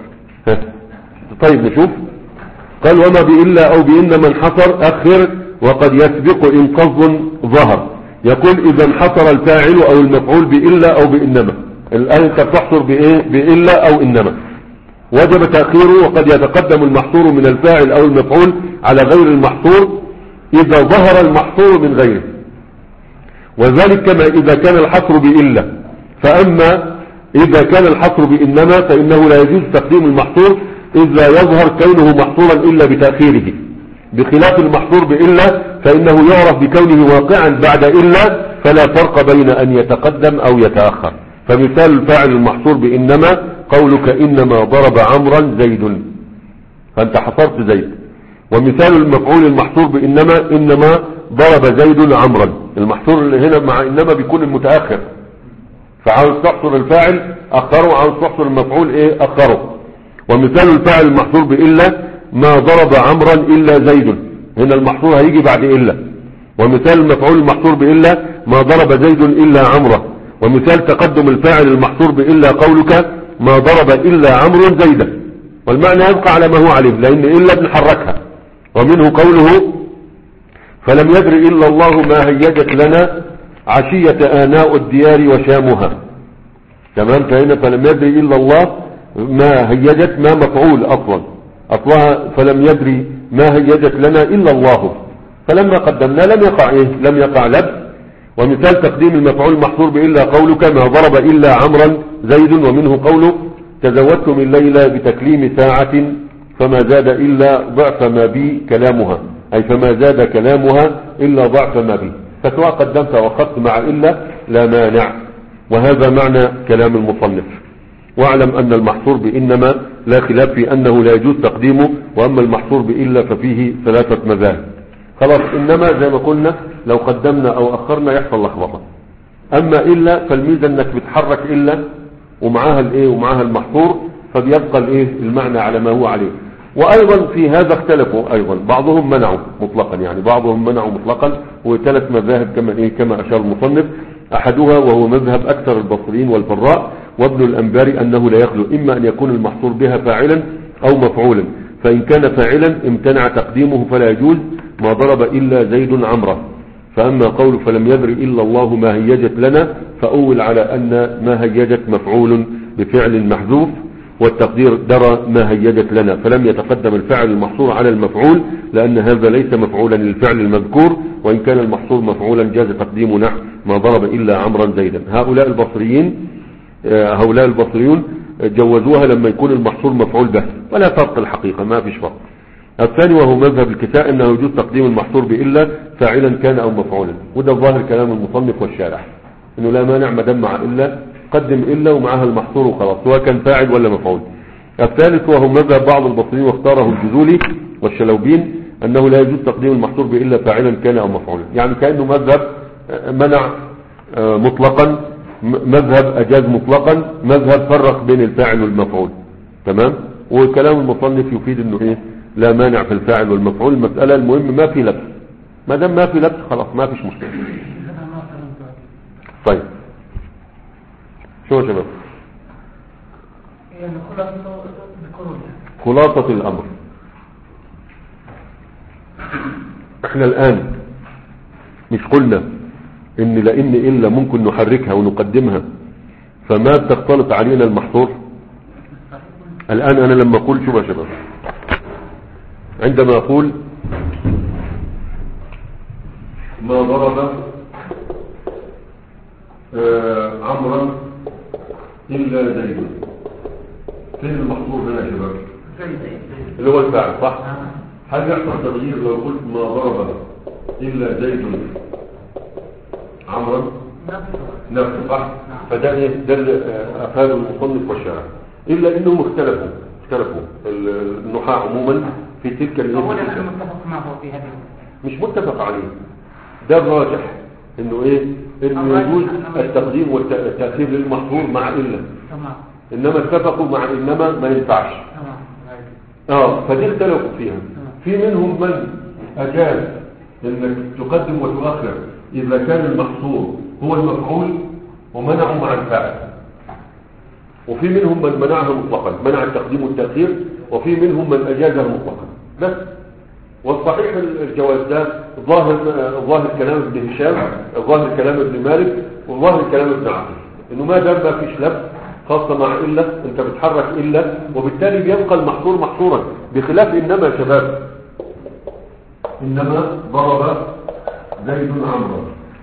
طيب نشوف. قال وما بإلا أو بإنما انحصر أخر وقد يسبق إن قصد ظهر. يقول إذا انحصر الفاعل أو المفعول بإلا أو بإنما، الآن انت بتحصر بإيه بإلا أو إنما، وجب تأخيره وقد يتقدم المحصور من الفاعل أو المفعول على غير المحصور إذا ظهر المحصور من غيره، وذلك كما إذا كان الحصر بإلا. فأما إذا كان الحصر بإنما فإنه لا يجوز تقديم المحصور إذا يظهر كونه محصورا إلا بتأخيره، بخلاف المحصور بإلا فإنه يعرف بكونه واقعا بعد إلا، فلا فرق بين أن يتقدم أو يتأخر. فمثال الفاعل المحصور بإنما قولك إنما ضرب عمرا زيد، فأنت حصرت زيد. ومثال المفعول المحصور بإنما إنما ضرب زيد عمرا، المحصور اللي هنا مع إنما بيكون المتأخر، فعاوز تحصر الفاعل أخره وعاوز تحصر المفعول إيه أخره. ومثال الفاعل المحصور بإلا ما ضرب عمرا إلا زيد، هنا المحصور هيجي بعد إلا. ومثال المفعول المحصور بإلا ما ضرب زيد إلا عمرا. ومثال تقدم الفاعل المحصور بإلا قولك ما ضرب إلا عمرو زيدا، والمعنى يبقى على ما هو عليه لأن إلا بنحركها. ومنه قوله فلم يدر إلا الله ما هيجت لنا عشية آناء الديار وشامها. تمام. فهنا فلم يدر إلا الله ما هيجت ما مفعول أصلا أصلها فلم يدري ما هيجت لنا إلا الله، فلما قدمنا لم يقع إيه لم يقع لبس. ومثال تقديم المفعول المحصور بإلا قولك ما ضرب إلا عمرا زيد. ومنه قوله تزودت من ليلى بتكليم ساعة فما زاد إلا ضعف ما بي كلامها، أي فما زاد كلامها إلا ضعف ما بي، فسواء قدمت وأخذت مع إلا لا مانع. وهذا معنى كلام المصنف. واعلم أن المحصور بإنما لا خلاف في أنه لا يجوز تقديمه، وأما المحصور بإلا ففيه ثلاثة مذاهب. خلاص إنما زي ما قلنا لو قدمنا أو أخرنا يحصل لخبطة. أما إلا فالميزة أنك بتحرك إلا ومعاها الإيه ومعاها المحصور، فبيبقى الإيه المعنى على ما هو عليه. وأيضا في هذا اختلفوا أيضا، بعضهم منعوا مطلقا، يعني بعضهم منعوا مطلقا، وثلاث مذاهب كما إيه كما أشار المصنف. أحدها وهو مذهب أكثر البصريين والفراء وابن الأنباري أنه لا يخلو إما أن يكون المحصور بها فاعلا أو مفعولا، فإن كان فاعلا امتنع تقديمه فلا يجوز ما ضرب إلا زيد عمرة. فأما قول فلم يدر إلا الله ما هيجت لنا فأول على أن ما هيجت مفعول بفعل محذوف، والتقدير درى ما هيجت لنا، فلم يتقدم الفعل المحصور على المفعول لأن هذا ليس مفعولا للفعل المذكور، وإن كان المحصور مفعولا جاز تقديم نحو ما ضرب إلا عمرا زيدا. هؤلاء البصريين هؤلاء البصريون جوزوها لما يكون المحصور مفعول به، ولا فرق الحقيقة، ما فيش فرق. الثاني وهو مذهب الكساء أنه يجوز تقديم المحصور بإلا فاعلا كان أو مفعولا، وده ظاهر كلام المصنف والشارح أنه لا مانع ما دام مع إلا قدم إلا ومعها المحصور وخلاص، سواء كان فاعل ولا مفعول. الثالث وهو مذهب بعض البصريين واختاره الجزولي والشلوبين أنه لا يجوز تقديم المحصور بإلا فاعلا كان أو مفعولا، يعني كأنه مذهب منع مطلقا، مذهب أجاز مطلقا، مذهب فرق بين الفاعل والمفعول. تمام. وكلام المصنف يفيد أنه إيه لا مانع في الفاعل والمفعول، المسألة المهم ما في لبس، ما دام ما في لبس خلاص ما فيش مشكلة. طيب شو يا شباب؟ يعني خلاصة الأمر، احنا الآن مش قلنا ان لان إلا ممكن نحركها ونقدمها فما بتختلط علينا المحصور. الآن أنا لما أقول شو يا شباب، عندما أقول ما ضرب آه عمرا إلا زيد، فين المحصور هنا يا شباب؟ اللي هو الفاعل صح؟ هل يحصل تغيير لو قلت ما ضرب إلا زيد عمرا نفسه صح؟ فده ايه دل أفاد المصنف والشارع، إلا إنهم اختلفوا اختلفوا النحاة عموما في تلك أولا أنا متفق معه في هذه، مش متفق عليه، ده الراجح انه ايه انه يجوز التقديم والتأخير للمحظور مع إلا، تمام. انما اتفقوا مع انما ما ينفعش. تمام. اه فدي اختلفوا فيها. في منهم من اجاز انك تقدم وتؤخر اذا كان المحصور هو المفعول ومنعه مع الفاعل، وفي منهم من منعها مطلقا، منع التقديم والتأخير، وفي منهم من اجازها مطلقا بس. والصحيح الجواز ده ظاهر ظاهر كلام ابن هشام، ظاهر كلام ابن مالك، وظاهر كلام ابن عقل، انه ما دام ما فيش لبس خاصة مع إلا انت بتحرك إلا، وبالتالي بيبقى المحصور محصورا، بخلاف إنما يا شباب إنما ضرب زيد عمرا،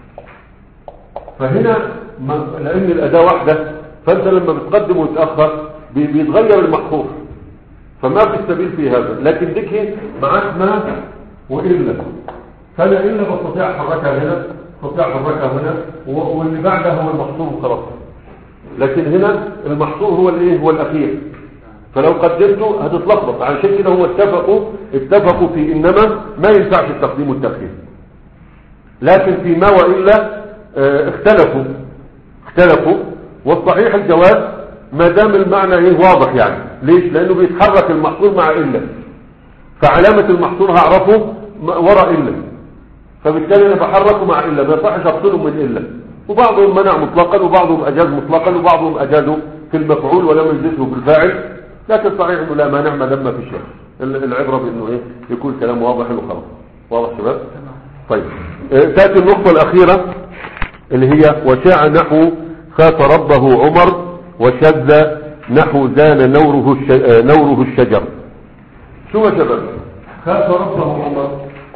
فهنا لأن الأداة واحدة فأنت لما بتقدم وتأخر بيتغير المحصور، فما في السبيل في هذا. لكن ذكي معاك ما وإلا، فأنا إلا بستطيع أحركها هنا، بستطيع أحركها هنا، واللي بعدها هو المحصور وخلاص. لكن هنا المحصور هو الايه هو الأخير، فلو قدمته هتتلخبط. عشان كده هو اتفقوا اتفقوا في إنما ما ينفعش التقديم والتأخير، لكن في ما وإلا اه اختلفوا اختلفوا والصحيح الجواز ما دام المعنى ايه واضح. يعني ليش؟ لانه بيتحرك المحصور مع إلا، فعلامة المحصور هعرفه وراء إلا، فبالتالي انا بحركه مع إلا، ما يصحش افصله من إلا. وبعضهم منع مطلقا وبعضهم اجاز مطلقا وبعضهم اجازه في المفعول ولم يجزه بالفاعل، لكن صحيح انه لا مانع ما دام ما في شيء. العبره بانه ايه يكون كلام واضح وخلاص. واضح شباب؟ طيب اه تاتي النقطه الاخيره اللي هي وشاع نحو خاف ربه عمر وشذ نحو زان نوره نوره الشجر. شو يا شباب؟ خاف ربه عمر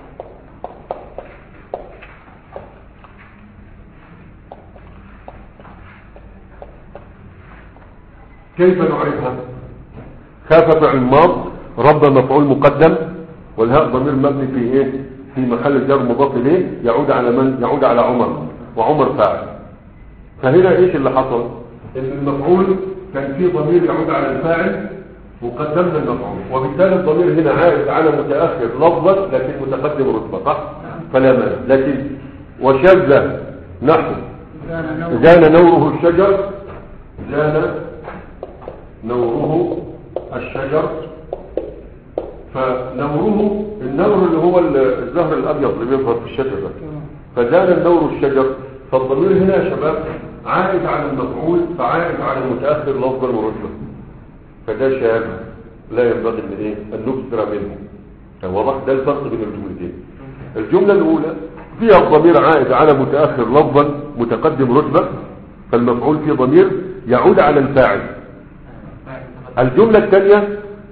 كيف نعرفها؟ خاف فعل ماض، رب مفعول مقدم، والهاء ضمير مبني في ايه في محل الجر مضاف اليه، يعود على من؟ يعود على عمر، وعمر فاعل. فهنا ايش اللي حصل؟ ان المفعول كان فيه ضمير يعود على الفاعل وقدمنا المفعول، وبالتالي الضمير هنا عائد على متاخر لفظا لكن متقدم رتبه صح؟ فلا مانع. لكن وشذ نحو زان نوره الشجر، زان نوره الشجر فنوره النور اللي هو الزهر الابيض اللي بيظهر في الشجر ده، فزال النور الشجر. فالضمير هنا يا شباب عائد على المفعول، فعائد على المتاخر لفظا ورتبه، فده شاذ لا ينبغي ان ايه ان نكثر منه. واضح؟ ده الفرق بين الجملتين. الجمله الاولى فيها الضمير عائد على متاخر لفظا متقدم رتبه، فالمفعول فيه ضمير يعود على الفاعل. الجمله الثانيه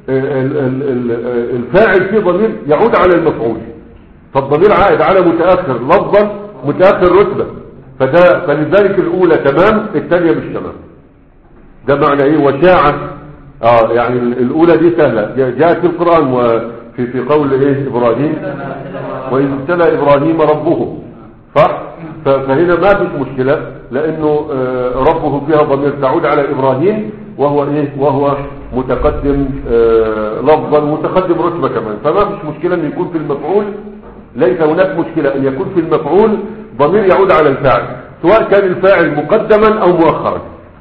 الفاعل فيه ضمير يعود على المفعول، فالضمير عائد على متاخر لفظا متاخر رتبه، فده فلذلك الاولى تمام الثانيه مش تمام. ده معنى ايه؟ وشاعه. اه يعني الاولى دي سهله، جاءت في القران وفي في قول ايه ابراهيم واذ ابتلى ابراهيم ربه، صح؟ فهنا ما فيش مشكله لانه ربه فيها ضمير تعود على ابراهيم، وهو ايه؟ وهو متقدم لفظا ومتقدم رتبه كمان، فما فيش مشكله ان يكون في المفعول، ليس هناك مشكله ان يكون في المفعول ضمير يعود على الفاعل، سواء كان الفاعل مقدما او مؤخرا،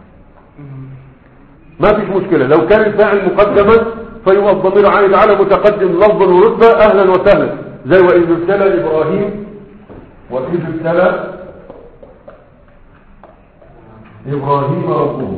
ما فيش مشكله. لو كان الفاعل مقدما فيبقى الضمير عائد على متقدم لفظا ورتبه اهلا وسهلا، زي واذ ابتلى ابراهيم واذ ابتلى ابراهيم ربه.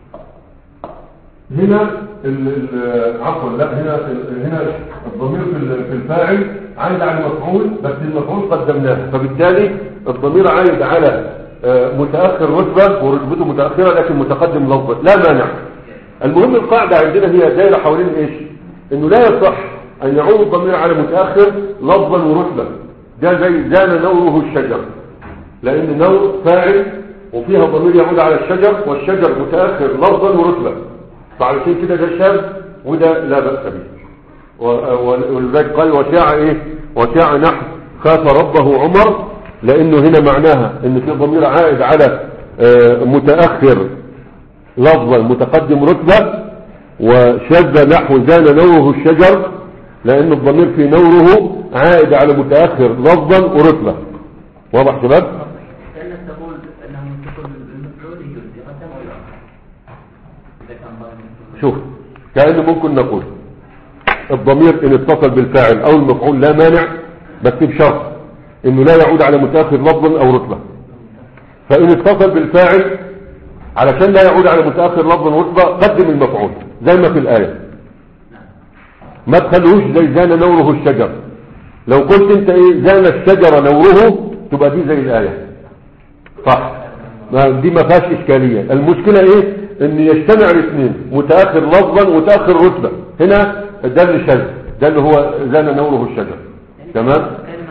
هنا عفوا لا هنا هنا الضمير في الفاعل عائد على المفعول، بس المفعول قدمناه، فبالتالي الضمير عائد على متاخر رتبه ورتبته متاخره لكن متقدم لفظا، لا مانع. المهم القاعده عندنا هي دايره حوالين ايش؟ انه لا يصح ان يعود الضمير على متاخر لفظا ورتبه، ده زي زان نوره الشجر، لان نور فاعل وفيها ضمير يعود على الشجر، والشجر متاخر لفظا ورتبه، فعلشان كده ده شاذ وده لا بأس به. ولذلك قال وشاع ايه؟ وشاع نحو خاف ربه عمر، لانه هنا معناها ان في ضمير عائد على متأخر لفظا متقدم رتبة، وشاذ نحو زان نوره الشجر، لان الضمير في نوره عائد على متأخر لفظا ورتبة. واضح شباب؟ كأنك تقول انه تقول المفعول يجوز يقدم ولا اذا كان ضمير. شوف كأنه ممكن نقول الضمير ان اتصل بالفاعل او المفعول لا مانع، بس بشرط انه لا يعود على متاخر لفظا او رتبه. فان اتصل بالفاعل علشان لا يعود على متاخر لفظا ورتبه قدم المفعول زي ما في الايه، ما تخلوش زي زان نوره الشجر. لو قلت انت ايه زان الشجر نوره تبقى دي زي الايه، صح؟ دي ما فيهاش اشكاليه. المشكله ايه؟ ان يجتمع الاثنين متاخر لفظا ومتاخر رتبه، هنا ده اللي شاذ، ده اللي هو زان نوره الشجر. تمام؟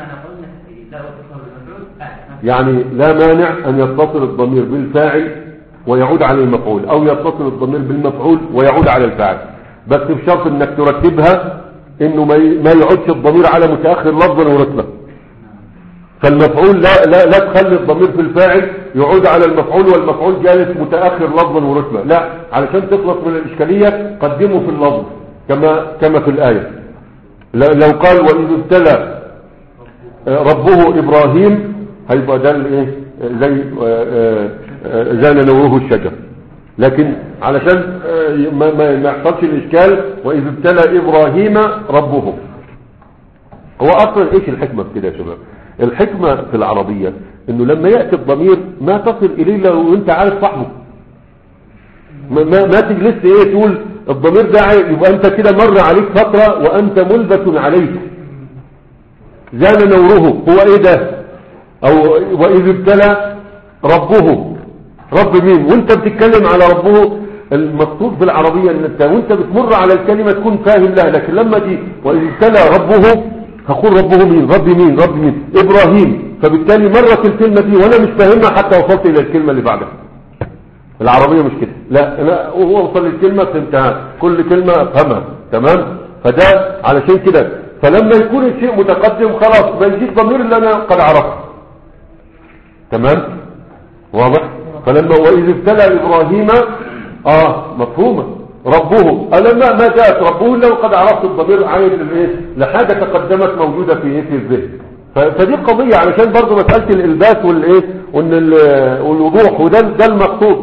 يعني لا مانع ان يتصل الضمير بالفاعل ويعود على المفعول، او يتصل الضمير بالمفعول ويعود على الفاعل، بس بشرط انك ترتبها انه ما يعودش الضمير على متاخر لفظا ورتبه. فالمفعول لا لا لا تخلي الضمير في الفاعل يعود على المفعول والمفعول جالس متاخر لفظا ورتبه، لا، علشان تخلص من الاشكاليه قدمه في اللفظ كما كما في الايه. لو قال واذ ابتلى ربه ابراهيم هيبقى ده الايه زي زان نوره الشجر، لكن علشان ما ما يحصلش الاشكال واذ ابتلى ابراهيم ربه. هو اصلا ايش الحكمه في كده يا شباب؟ الحكمه في العربيه انه لما ياتي الضمير ما تصل اليه لو انت عارف صاحبه، ما ما تجلس ايه تقول الضمير ده يبقى انت كده مر عليك فتره وانت ملبس عليه. زان نوره هو ايه ده؟ او واذ ابتلى ربه، رب مين؟ وانت بتتكلم على ربه، المقصود في العربيه ان انت وانت بتمر على الكلمه تكون فاهم لها، لكن لما دي واذ ابتلى ربه هقول ربه مين؟ رب مين؟ رب مين؟ ابراهيم، فبالتالي مرت الكلمه دي وانا مش فاهمها حتى وصلت الى الكلمه اللي بعدها. العربيه مش كده، لا لا وهو وصل للكلمه فهمتها، كل كلمه افهمها، تمام؟ فده علشان كده فلما يكون الشيء متقدم خلاص بيجيب ضمير اللي انا قد عرفته، تمام؟ واضح؟ فلما واذ ابتلى ابراهيم اه مفهومه ربه، ألما ما جاءت ربه لو قد عرفت الضمير عايد للايه لحاجه تقدمت موجوده في ايه في الذهن. فدي قضيه علشان برضو مساله الالباس والايه وان والوضوح، وده ده المقصود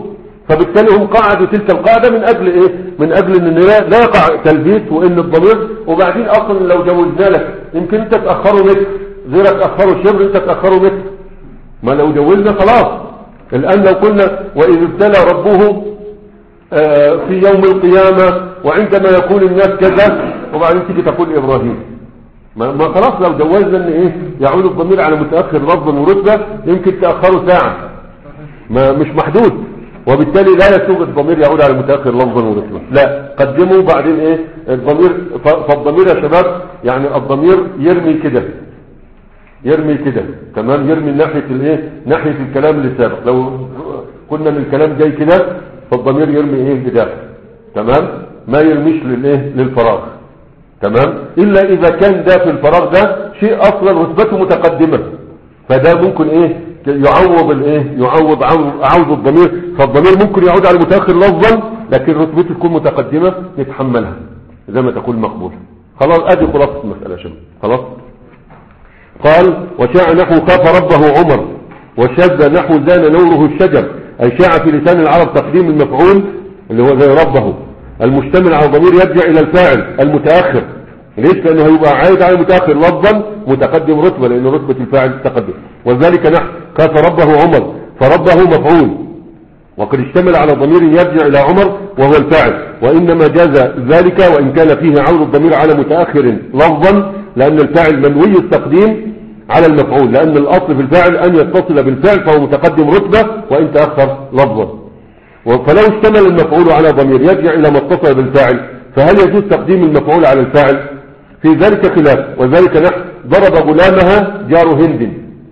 فبالتالي هم قاعدوا تلك القاعدة من اجل ايه من اجل ان لا يقع تلبيس وان الضمير. وبعدين اصلا لو جوزنا لك يمكن انت تأخره متر، غيرك تأخره شبر، انت تأخره متر. ما لو جوزنا خلاص. الان لو قلنا واذ ابتلى ربه في يوم القيامة وعندما يقول الناس كذا، وبعدين تيجي تقول ابراهيم، ما, ما خلاص لو جوزنا ان ايه يعود الضمير على متأخر لفظا ورتبة يمكن تأخره ساعة، ما مش محدود، وبالتالي لا يسوغ الضمير يعود على متأخر لفظا ورتبة، لا قدموا بعدين ايه الضمير. فالضمير يا شباب يعني الضمير يرمي كده يرمي كده تمام، يرمي ناحية الايه ناحية الكلام اللي سابق. لو قلنا ان الكلام جاي كده فالضمير يرمي ايه كده تمام، ما يرميش للايه للفراغ تمام، الا اذا كان ده في الفراغ ده شيء اصلا رتبته متقدمة، فده ممكن ايه يعوض الايه يعوض عوض الضمير. فالضمير ممكن يعود على المتأخر لفظا لكن رتبته تكون متقدمة يتحملها زي ما تقول مقبول. خلاص ادي خلاصة المسألة شباب. خلاص قال وشاع نحو خاف ربه عمر، وشذ نحو زان نوره الشجر، اي شاع في لسان العرب تقديم المفعول اللي هو زي ربه المشتمل على ضمير يرجع الى الفاعل المتأخر. ليش؟ لانه هيبقى عايد على المتأخر لفظا متقدم رتبة، لان رتبة الفاعل تقدم. وذلك نحو خاف ربه عمر، فربه مفعول وقد اشتمل على ضمير يرجع الى عمر وهو الفاعل، وانما جاز ذلك وان كان فيه عود الضمير على متأخر لفظا، لان الفاعل منوي التقديم على المفعول، لان الاصل في الفاعل ان يتصل بالفعل فهو متقدم رتبة وان تأخر لفظا. فلو اشتمل المفعول على ضمير يرجع الى ما اتصل بالفاعل فهل يجوز تقديم المفعول على الفاعل؟ في ذلك خلاف. وذلك نحو ضرب غلامها جار هند.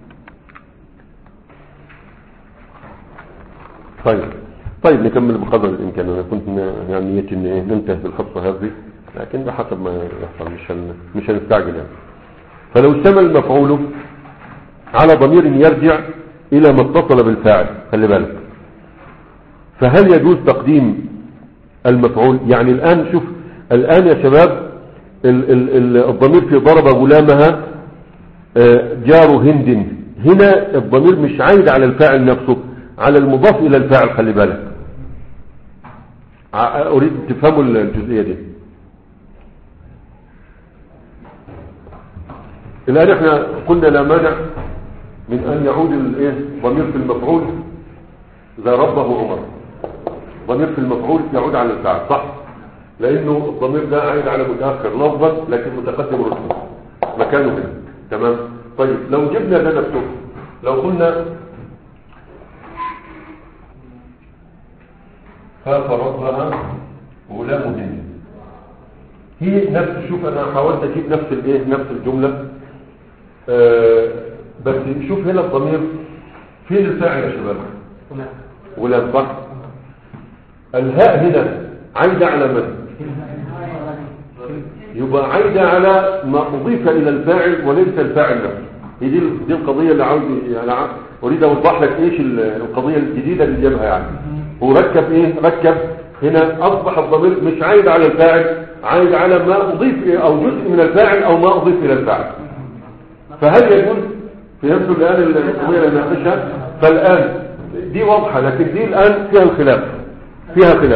طيب طيب نكمل بقدر الامكان. انا كنت يعني نيتي ان ايه ننتهي بالحصه هذه، لكن بحسب ما يحصل مش هن مش هنستعجل يعني. فلو اشتمل المفعول على ضمير يرجع الى ما اتصل بالفاعل، خلي بالك، فهل يجوز تقديم المفعول؟ يعني الان شوف الان يا شباب ال ال ال الضمير في ضرب غلامها جار هند، هنا الضمير مش عايد على الفاعل نفسه، على المضاف الى الفاعل. خلي بالك، اريد تفهموا الجزئية دي. الان احنا قلنا لا مانع من ان يعود الايه ضمير في المفعول زي ربه عمر، ضمير في المفعول يعود على الفاعل صح، لانه الضمير ده عايد على متأخر لفظا لكن متقدم رتبة مكانه هنا تمام. طيب لو جبنا ده نفسه، لو قلنا خاف ربها غلام هند، هي نفس، شوف انا حاولت اجيب نفس الايه نفس الجملة آه بس شوف هنا الضمير فين الفاعل يا شباب؟ غلام صح. الهاء هنا عايدة على من؟ يبقى عايدة على ما أضيف إلى الفاعل وليس الفاعل نفسه. هي دي دي القضية اللي عاوز يعني أريد أوضح لك إيش القضية الجديدة اللي جابها. يعني هو ركب إيه؟ ركب هنا أصبح الضمير مش عايد على الفاعل، عايد على ما أضيف أو جزء من الفاعل أو ما أضيف إلى الفاعل. فهل يجوز؟ فهمتوا الآن القضية اللي ناقشها؟ فالآن دي واضحة، لكن دي الآن فيها الخلاف، فيها خلاف.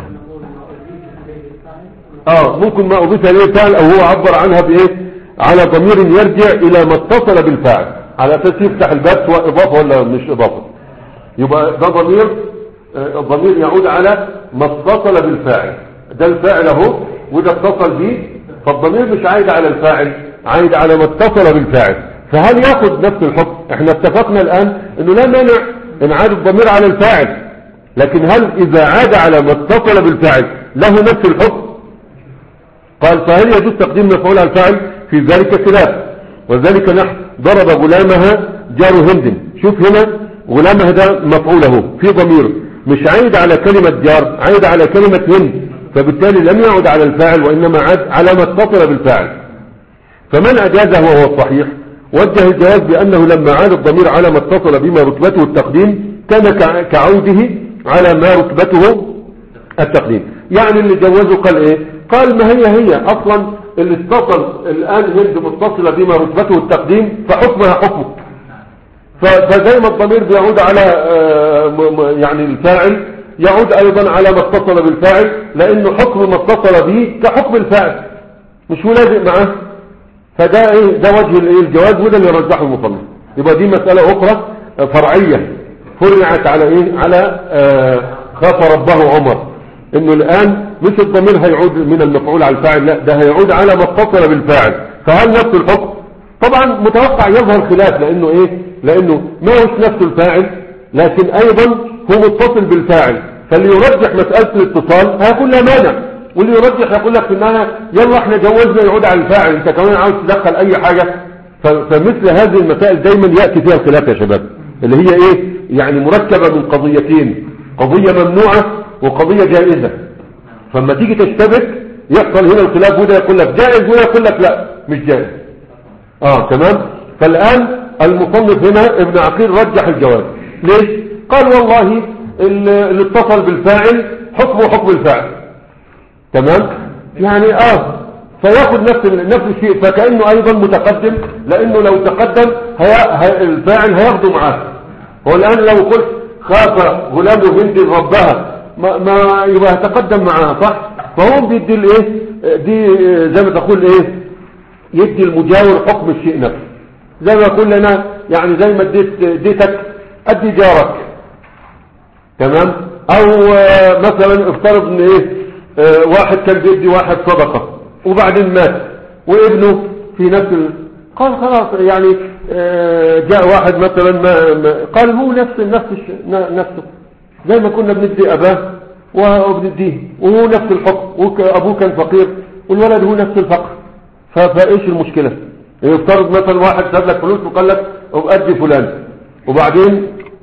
اه ممكن ما اضيف اليه الفاعل او هو عبر عنها بايه على ضمير يرجع الى ما اتصل بالفاعل، على اساس يفتح الباب سواء اضافه ولا مش اضافه. يبقى ده ضمير آه الضمير يعود على ما اتصل بالفاعل، ده الفاعل اهو وده اتصل به، فالضمير مش عايد على الفاعل، عايد على ما اتصل بالفاعل. فهل ياخذ نفس الحكم؟ احنا اتفقنا الان انه لا مانع ان عاد الضمير على الفاعل، لكن هل اذا عاد على ما اتصل بالفاعل له نفس الحكم؟ قال فهل يجوز تقديم مفعول على الفاعل؟ في ذلك خلاف. وذلك نحو ضرب غلامها جار هند. شوف هنا غلامها ده مفعوله في ضمير مش عايد على كلمة جار، عايد على كلمة هند، فبالتالي لم يعد على الفاعل وإنما عاد على ما اتصل بالفاعل. فمن أجازه وهو الصحيح وجه الجواز بأنه لما عاد الضمير على ما اتصل بما رتبته التقديم كان كعوده على ما رتبته التقديم. يعني اللي جوزه قال ايه؟ قال ما هي هي اصلا اللي اتصل الان هند متصلة بما رتبته التقديم فحكمها حكمه، فزي ما الضمير بيعود على يعني الفاعل يعود ايضا على ما اتصل بالفاعل، لانه حكم ما اتصل به كحكم الفاعل مش هو لازق معاه. فده ايه ده وجه الايه الجواز، وده اللي رجحه المصنف. يبقى دي مسألة اخرى فرعية فرعت على ايه على آه خاف ربه عمر، انه الان مش الضمير هيعود من المفعول على الفاعل، لا ده هيعود على ما اتصل بالفاعل. فهل نفس الحكم؟ طبعا متوقع يظهر خلاف، لانه ايه لانه ما هوش نفس الفاعل، لكن ايضا هو متصل بالفاعل. فاللي يرجح مسألة الاتصال هيكون لها مانع، واللي يرجح يقول لك انها يلا احنا جوزنا يعود على الفاعل، انت كمان عاوز تدخل اي حاجة. فمثل هذه المسائل دايما يأتي فيها الخلاف يا شباب، اللي هي ايه يعني مركبة من قضيتين، قضية ممنوعة وقضية جائزة. فلما تيجي تشتبك يحصل هنا الخلاف، وده يقول لك جائز وده يقول لك لا مش جائز. اه تمام. فالآن المصنف هنا ابن عقيل رجح الجواز. ليش؟ قال والله اللي اتصل بالفاعل حكمه حكم الفاعل، تمام. يعني اه فياخذ نفس نفس الشيء، فكأنه ايضا متقدم، لانه لو تقدم هي... هي... الفاعل هياخده معاه. هو الان لو قلت خاف غلام هند ربها ما, ما يبقى تقدم معاه صح. فهو بيدي الايه دي زي ما تقول ايه يدي المجاور حكم الشيء نفسه. زي ما يقول لنا يعني زي ما اديت اديتك ادي جارك، تمام. او مثلا افترض ان ايه واحد كان بيدي واحد صدقة وبعدين مات وابنه في نفس ال... قال خلاص يعني جاء واحد مثلا ما قال هو نفس نفس نفسه زي ما كنا بندي اباه وبنديه، وهو نفس الحكم، وابوه كان فقير والولد هو نفس الفقر. فايش المشكلة؟ يفترض مثلا واحد ساب لك فلوس وقال لك ابقى فلان، وبعدين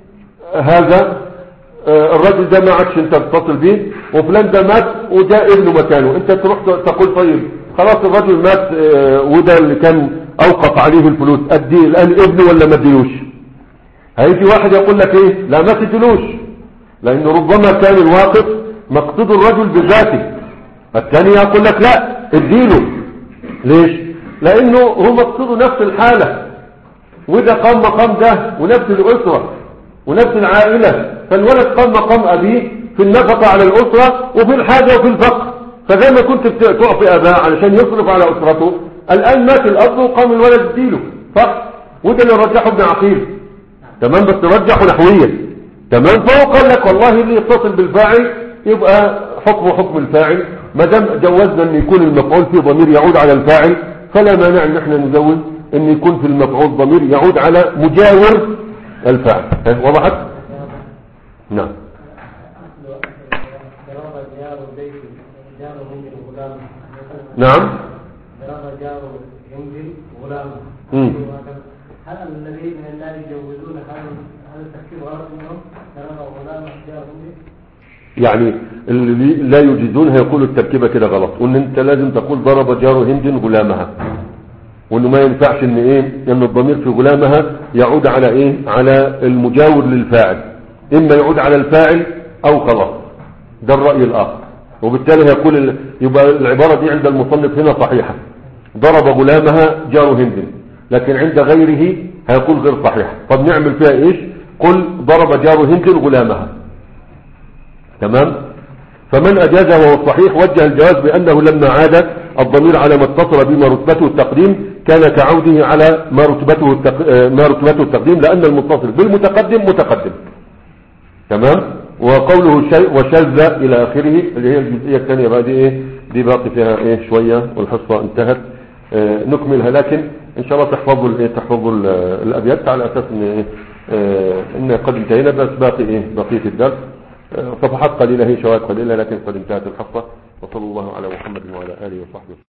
هذا الرجل ده ما عادش انت بتتصل بيه، وفلان ده مات وجاء ابنه مكانه، انت تروح تقول طيب خلاص الرجل مات وده اللي كان اوقف عليه الفلوس، ادي الان ابنه ولا ما اديلوش؟ هيجي واحد يقول لك ايه لا ما تديلوش، لانه ربما كان الواقف مقصود الرجل بذاته. الثاني يقول لك لا اديله. ليش؟ لانه هو مقصود نفس الحالة، وده قام مقام ده، ونفس الاسرة ونفس العائلة. فالولد قام مقام أبيه في النفقة على الأسرة وفي الحاجة وفي الفقر. فزي ما كنت تعطي أباه علشان يصرف على أسرته، الآن مات الأب وقام الولد يديله صح. وده اللي رجحه ابن عقيل، تمام. بس رجحه نحويا، تمام. فهو قال لك والله اللي يتصل بالفاعل يبقى حكمه حكم الفاعل، ما دام جوزنا ان يكون المفعول فيه ضمير يعود على الفاعل، فلا مانع ان احنا نزود ان يكون في المفعول ضمير يعود على مجاور الفاعل. وضحت؟ نعم. نعم. امم هل الذين لا يجوزون هذا التفكير غلط منهم؟ غلام يعني اللي لا يجيزون هيقولوا التركيبه كده غلط، وان انت لازم تقول ضرب جار هند غلامها، وانه ما ينفعش ان ايه ان الضمير في غلامها يعود على ايه على المجاور للفاعل، اما يعود على الفاعل او خلاص. ده الرأي الاخر. وبالتالي هيقول يبقى العبارة دي عند المصنف هنا صحيحة، ضرب غلامها جار هند، لكن عند غيره هيقول غير صحيح. طب نعمل فيها ايش؟ قل ضرب جار هند غلامها، تمام. فمن اجازه وهو صحيح وجه الجواز بانه لما عاد الضمير على ما اتصل بما رتبته التقديم كان كعوده على ما رتبته التق... ما رتبته التقديم، لان المتصل بالمتقدم متقدم، تمام. وقوله شيء وشذ الى اخره اللي هي الجزئيه الثانيه بقى دي ايه دي باقي فيها ايه شويه والحصه انتهت. آه نكملها، لكن ان شاء الله تحفظوا الايه تحفظوا الابيات على اساس ان ايه آه ان قد انتهينا، بس باقي ايه بقيه الدرس آه صفحات قليله، هي شوائد قليله، لكن قد انتهت الحصه. وصلى الله على محمد وعلى اله وصحبه.